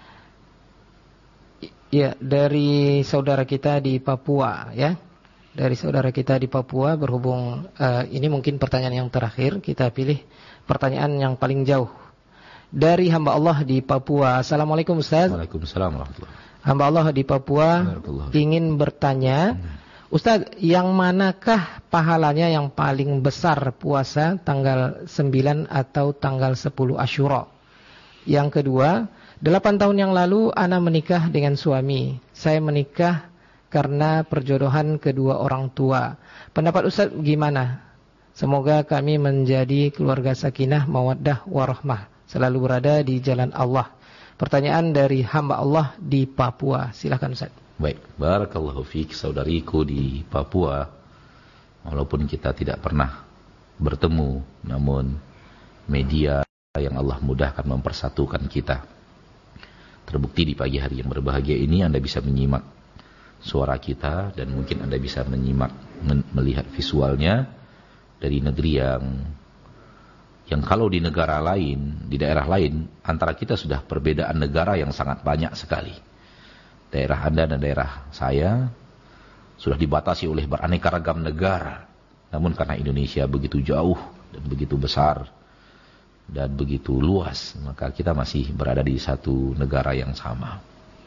ya dari saudara kita di Papua ya. Dari saudara kita di Papua berhubung ini mungkin pertanyaan yang terakhir, kita pilih pertanyaan yang paling jauh. Dari hamba Allah di Papua. Assalamualaikum Ustaz. Waalaikumsalam warahmatullahi. Hamba Allah di Papua ingin bertanya, Ustaz, yang manakah pahalanya yang paling besar puasa tanggal 9 atau tanggal 10 Asyura? Yang kedua, 8 tahun yang lalu ana menikah dengan suami. Saya menikah karena perjodohan kedua orang tua. Pendapat Ustaz gimana? Semoga kami menjadi keluarga sakinah, mawaddah, warahmah, selalu berada di jalan Allah. Pertanyaan dari hamba Allah di Papua. Silakan Ustaz. Baik, barakallahu fiik saudariku di Papua. Walaupun kita tidak pernah bertemu, namun media yang Allah mudahkan mempersatukan kita. Terbukti di pagi hari yang berbahagia ini Anda bisa menyimak suara kita dan mungkin Anda bisa melihat visualnya dari negeri yang kalau di negara lain, di daerah lain, antara kita sudah perbedaan negara yang sangat banyak sekali. daerah Anda dan daerah saya sudah dibatasi oleh beraneka ragam negara. Namun karena Indonesia begitu jauh dan begitu besar dan begitu luas, maka kita masih berada di satu negara yang sama.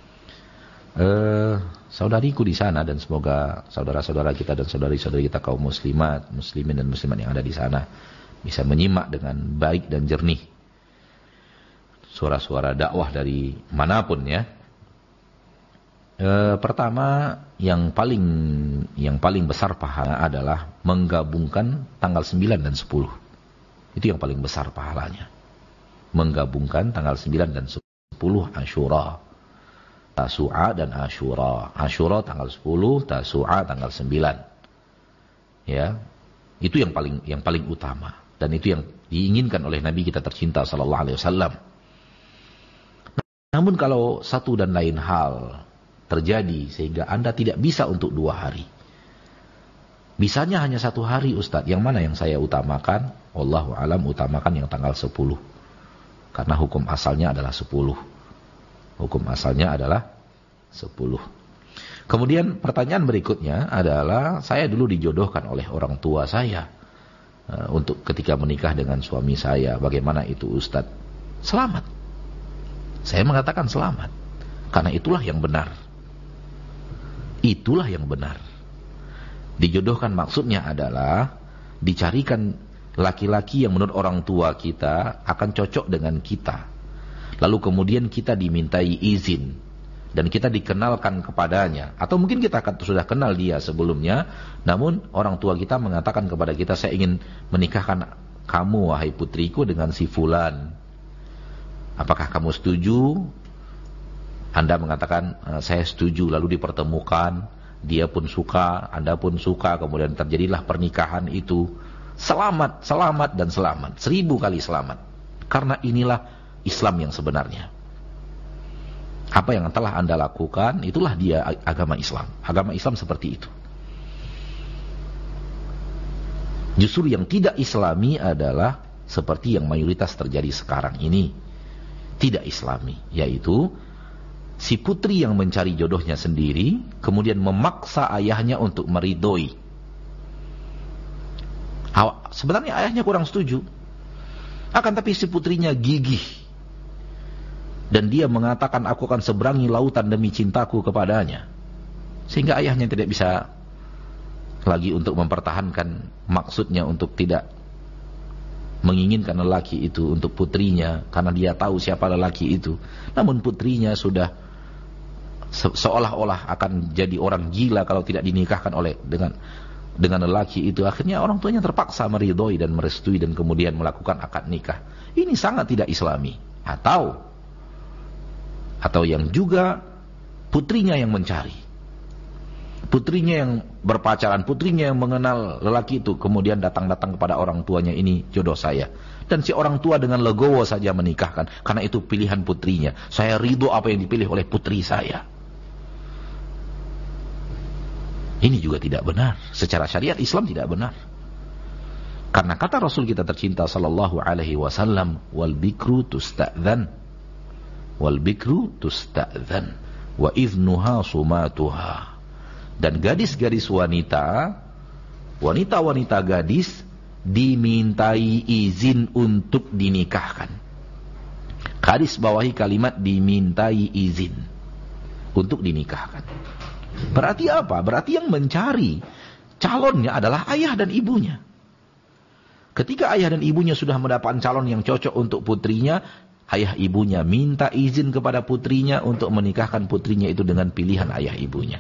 Saudariku di sana, dan semoga saudara-saudara kita dan saudari-saudari kita kaum muslimat, muslimin dan muslimat yang ada di sana bisa menyimak dengan baik dan jernih suara-suara dakwah dari manapun ya. Pertama, yang paling besar pahala adalah menggabungkan tanggal 9 dan 10. Itu yang paling besar pahalanya. Menggabungkan tanggal 9 dan 10 Asyura. Tasu'a dan Asyura. Asyura tanggal 10, Tasu'a tanggal 9. Ya. Itu yang paling utama, dan itu yang diinginkan oleh Nabi kita tercinta sallallahu alaihi wasallam. Namun kalau satu dan lain hal terjadi sehingga Anda tidak bisa untuk 2 hari. Bisanya hanya 1 hari, Ustadz. Yang mana yang saya utamakan? Wallahu alam, utamakan yang tanggal 10. Karena hukum asalnya adalah 10. Hukum asalnya adalah 10. Kemudian pertanyaan berikutnya adalah, saya dulu dijodohkan oleh orang tua saya untuk ketika menikah dengan suami saya. Bagaimana itu, Ustadz? Selamat. Saya mengatakan selamat. Karena itulah yang benar. Itulah yang benar. Dijodohkan maksudnya adalah dicarikan laki-laki yang menurut orang tua kita akan cocok dengan kita. Lalu kemudian kita dimintai izin dan kita dikenalkan kepadanya. Atau mungkin kita sudah kenal dia sebelumnya, namun orang tua kita mengatakan kepada kita, saya ingin menikahkan kamu wahai putriku dengan si fulan. Apakah kamu setuju? Anda mengatakan saya setuju, lalu dipertemukan, dia pun suka, Anda pun suka, kemudian terjadilah pernikahan itu. Selamat, selamat dan selamat, 1000 kali selamat. Karena inilah Islam yang sebenarnya. Apa yang telah Anda lakukan, itulah dia agama Islam. Agama Islam seperti itu. Justru yang tidak Islami adalah seperti yang mayoritas terjadi sekarang ini. Tidak Islami, yaitu si putri yang mencari jodohnya sendiri, kemudian memaksa ayahnya untuk meridhoi. Sebenarnya ayahnya kurang setuju. Akan tapi si putrinya gigih. Dan dia mengatakan, aku akan seberangi lautan demi cintaku kepadanya. Sehingga ayahnya tidak bisa lagi untuk mempertahankan maksudnya untuk tidak menginginkan lelaki itu untuk putrinya. Karena dia tahu siapa lelaki itu. Namun putrinya sudah seolah-olah akan jadi orang gila kalau tidak dinikahkan dengan lelaki itu. Akhirnya orang tuanya terpaksa meridhoi dan merestui dan kemudian melakukan akad nikah. Ini sangat tidak Islami. Atau yang juga putrinya yang mencari, putrinya yang berpacaran, putrinya yang mengenal lelaki itu, kemudian datang kepada orang tuanya, ini jodoh saya. Dan si orang tua dengan legowo saja menikahkan, karena itu pilihan putrinya. Saya ridho apa yang dipilih oleh putri saya. Ini juga tidak benar. Secara syariat Islam tidak benar. Karena kata Rasul kita tercinta sallallahu alaihi wasallam, wal bikru tusta'dzan. Wal bikru tusta'dzan wa idhnuha sumatuha. Dan gadis-gadis wanita gadis dimintai izin untuk dinikahkan. Garis bawahi kalimat dimintai izin untuk dinikahkan. Berarti apa? Berarti yang mencari calonnya adalah ayah dan ibunya. Ketika ayah dan ibunya sudah mendapatkan calon yang cocok untuk putrinya, ayah ibunya minta izin kepada putrinya untuk menikahkan putrinya itu dengan pilihan ayah ibunya.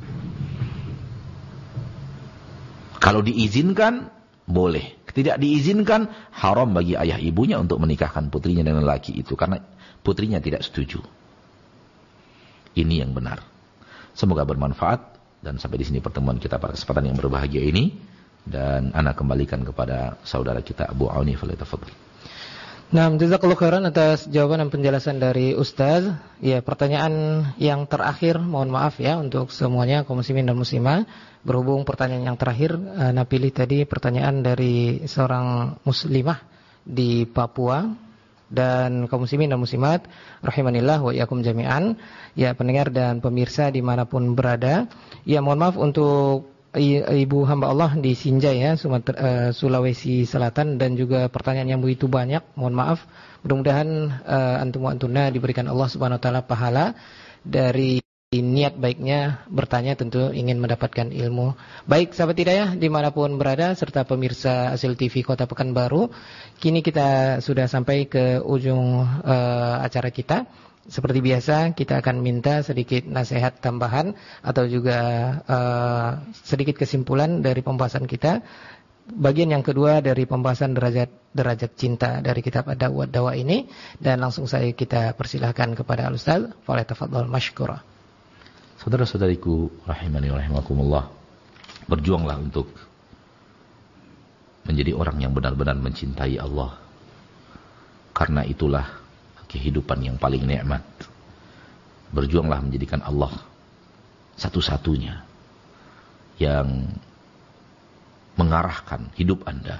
Kalau diizinkan, boleh. Tidak diizinkan, haram bagi ayah ibunya untuk menikahkan putrinya dengan lelaki itu. Karena putrinya tidak setuju. Ini yang benar. Semoga bermanfaat. Dan sampai di sini pertemuan kita pada kesempatan yang berbahagia ini. Dan ana kembalikan kepada saudara kita Abu Auni. Falyatafadhal. Nah, jazakallahu khairan atas jawaban dan penjelasan dari Ustaz. Ya, pertanyaan yang terakhir, mohon maaf ya untuk semuanya kaum muslimin dan muslimah. Berhubung pertanyaan yang terakhir, Ana pilih tadi pertanyaan dari seorang muslimah di Papua, dan kaum muslimin dan muslimat rahimanillah wa iyyakum jami'an. Ya, pendengar dan pemirsa dimanapun berada, ya mohon maaf untuk ibu hamba Allah di Sinjai ya, Sulawesi Selatan, dan juga pertanyaan yang begitu banyak. Mohon maaf. Mudah-mudahan antum wa antuna diberikan Allah Subhanahu wa taala pahala dari niat baiknya bertanya, tentu ingin mendapatkan ilmu. Baik sahabat hidayah dimanapun berada, serta pemirsa Asil TV Kota Pekanbaru, kini kita sudah sampai ke ujung acara kita. Seperti biasa, kita akan minta sedikit nasihat tambahan atau juga sedikit kesimpulan dari pembahasan kita. Bagian yang kedua dari pembahasan derajat cinta dari kitab Ad-Dawa Dawa ini, dan langsung saya kita persilahkan kepada Al-Ustaz. Falyatafadhal mashkura. Saudara-saudariku rahimani wa rahimakumullah, berjuanglah untuk menjadi orang yang benar-benar mencintai Allah. Karena itulah kehidupan yang paling nikmat. Berjuanglah menjadikan Allah satu-satunya yang mengarahkan hidup Anda,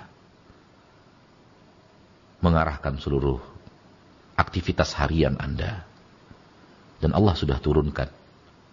mengarahkan seluruh aktivitas harian Anda. Dan Allah sudah turunkan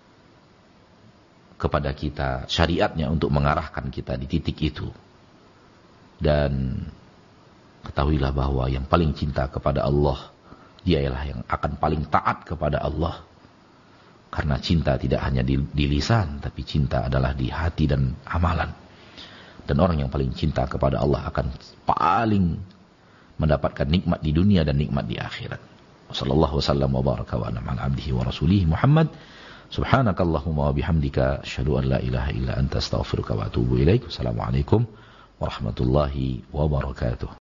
kepada kita syariatnya untuk mengarahkan kita di titik itu. Dan ketahuilah bahwa yang paling cinta kepada Allah, dia ialah yang akan paling taat kepada Allah. Karena cinta tidak hanya di lisan, tapi cinta adalah di hati dan amalan. Dan orang yang paling cinta kepada Allah akan paling mendapatkan nikmat di dunia dan nikmat di akhirat. Wassallallahu wasallam wa baraka wa an'ama ala abdihi wa rasulihi Muhammad. Subhanakallahumma wa bihamdika asyhadu an la ilaha illa anta astaghfiruka wa atubu ilaik. Wassalamualaikum warahmatullahi wabarakatuh.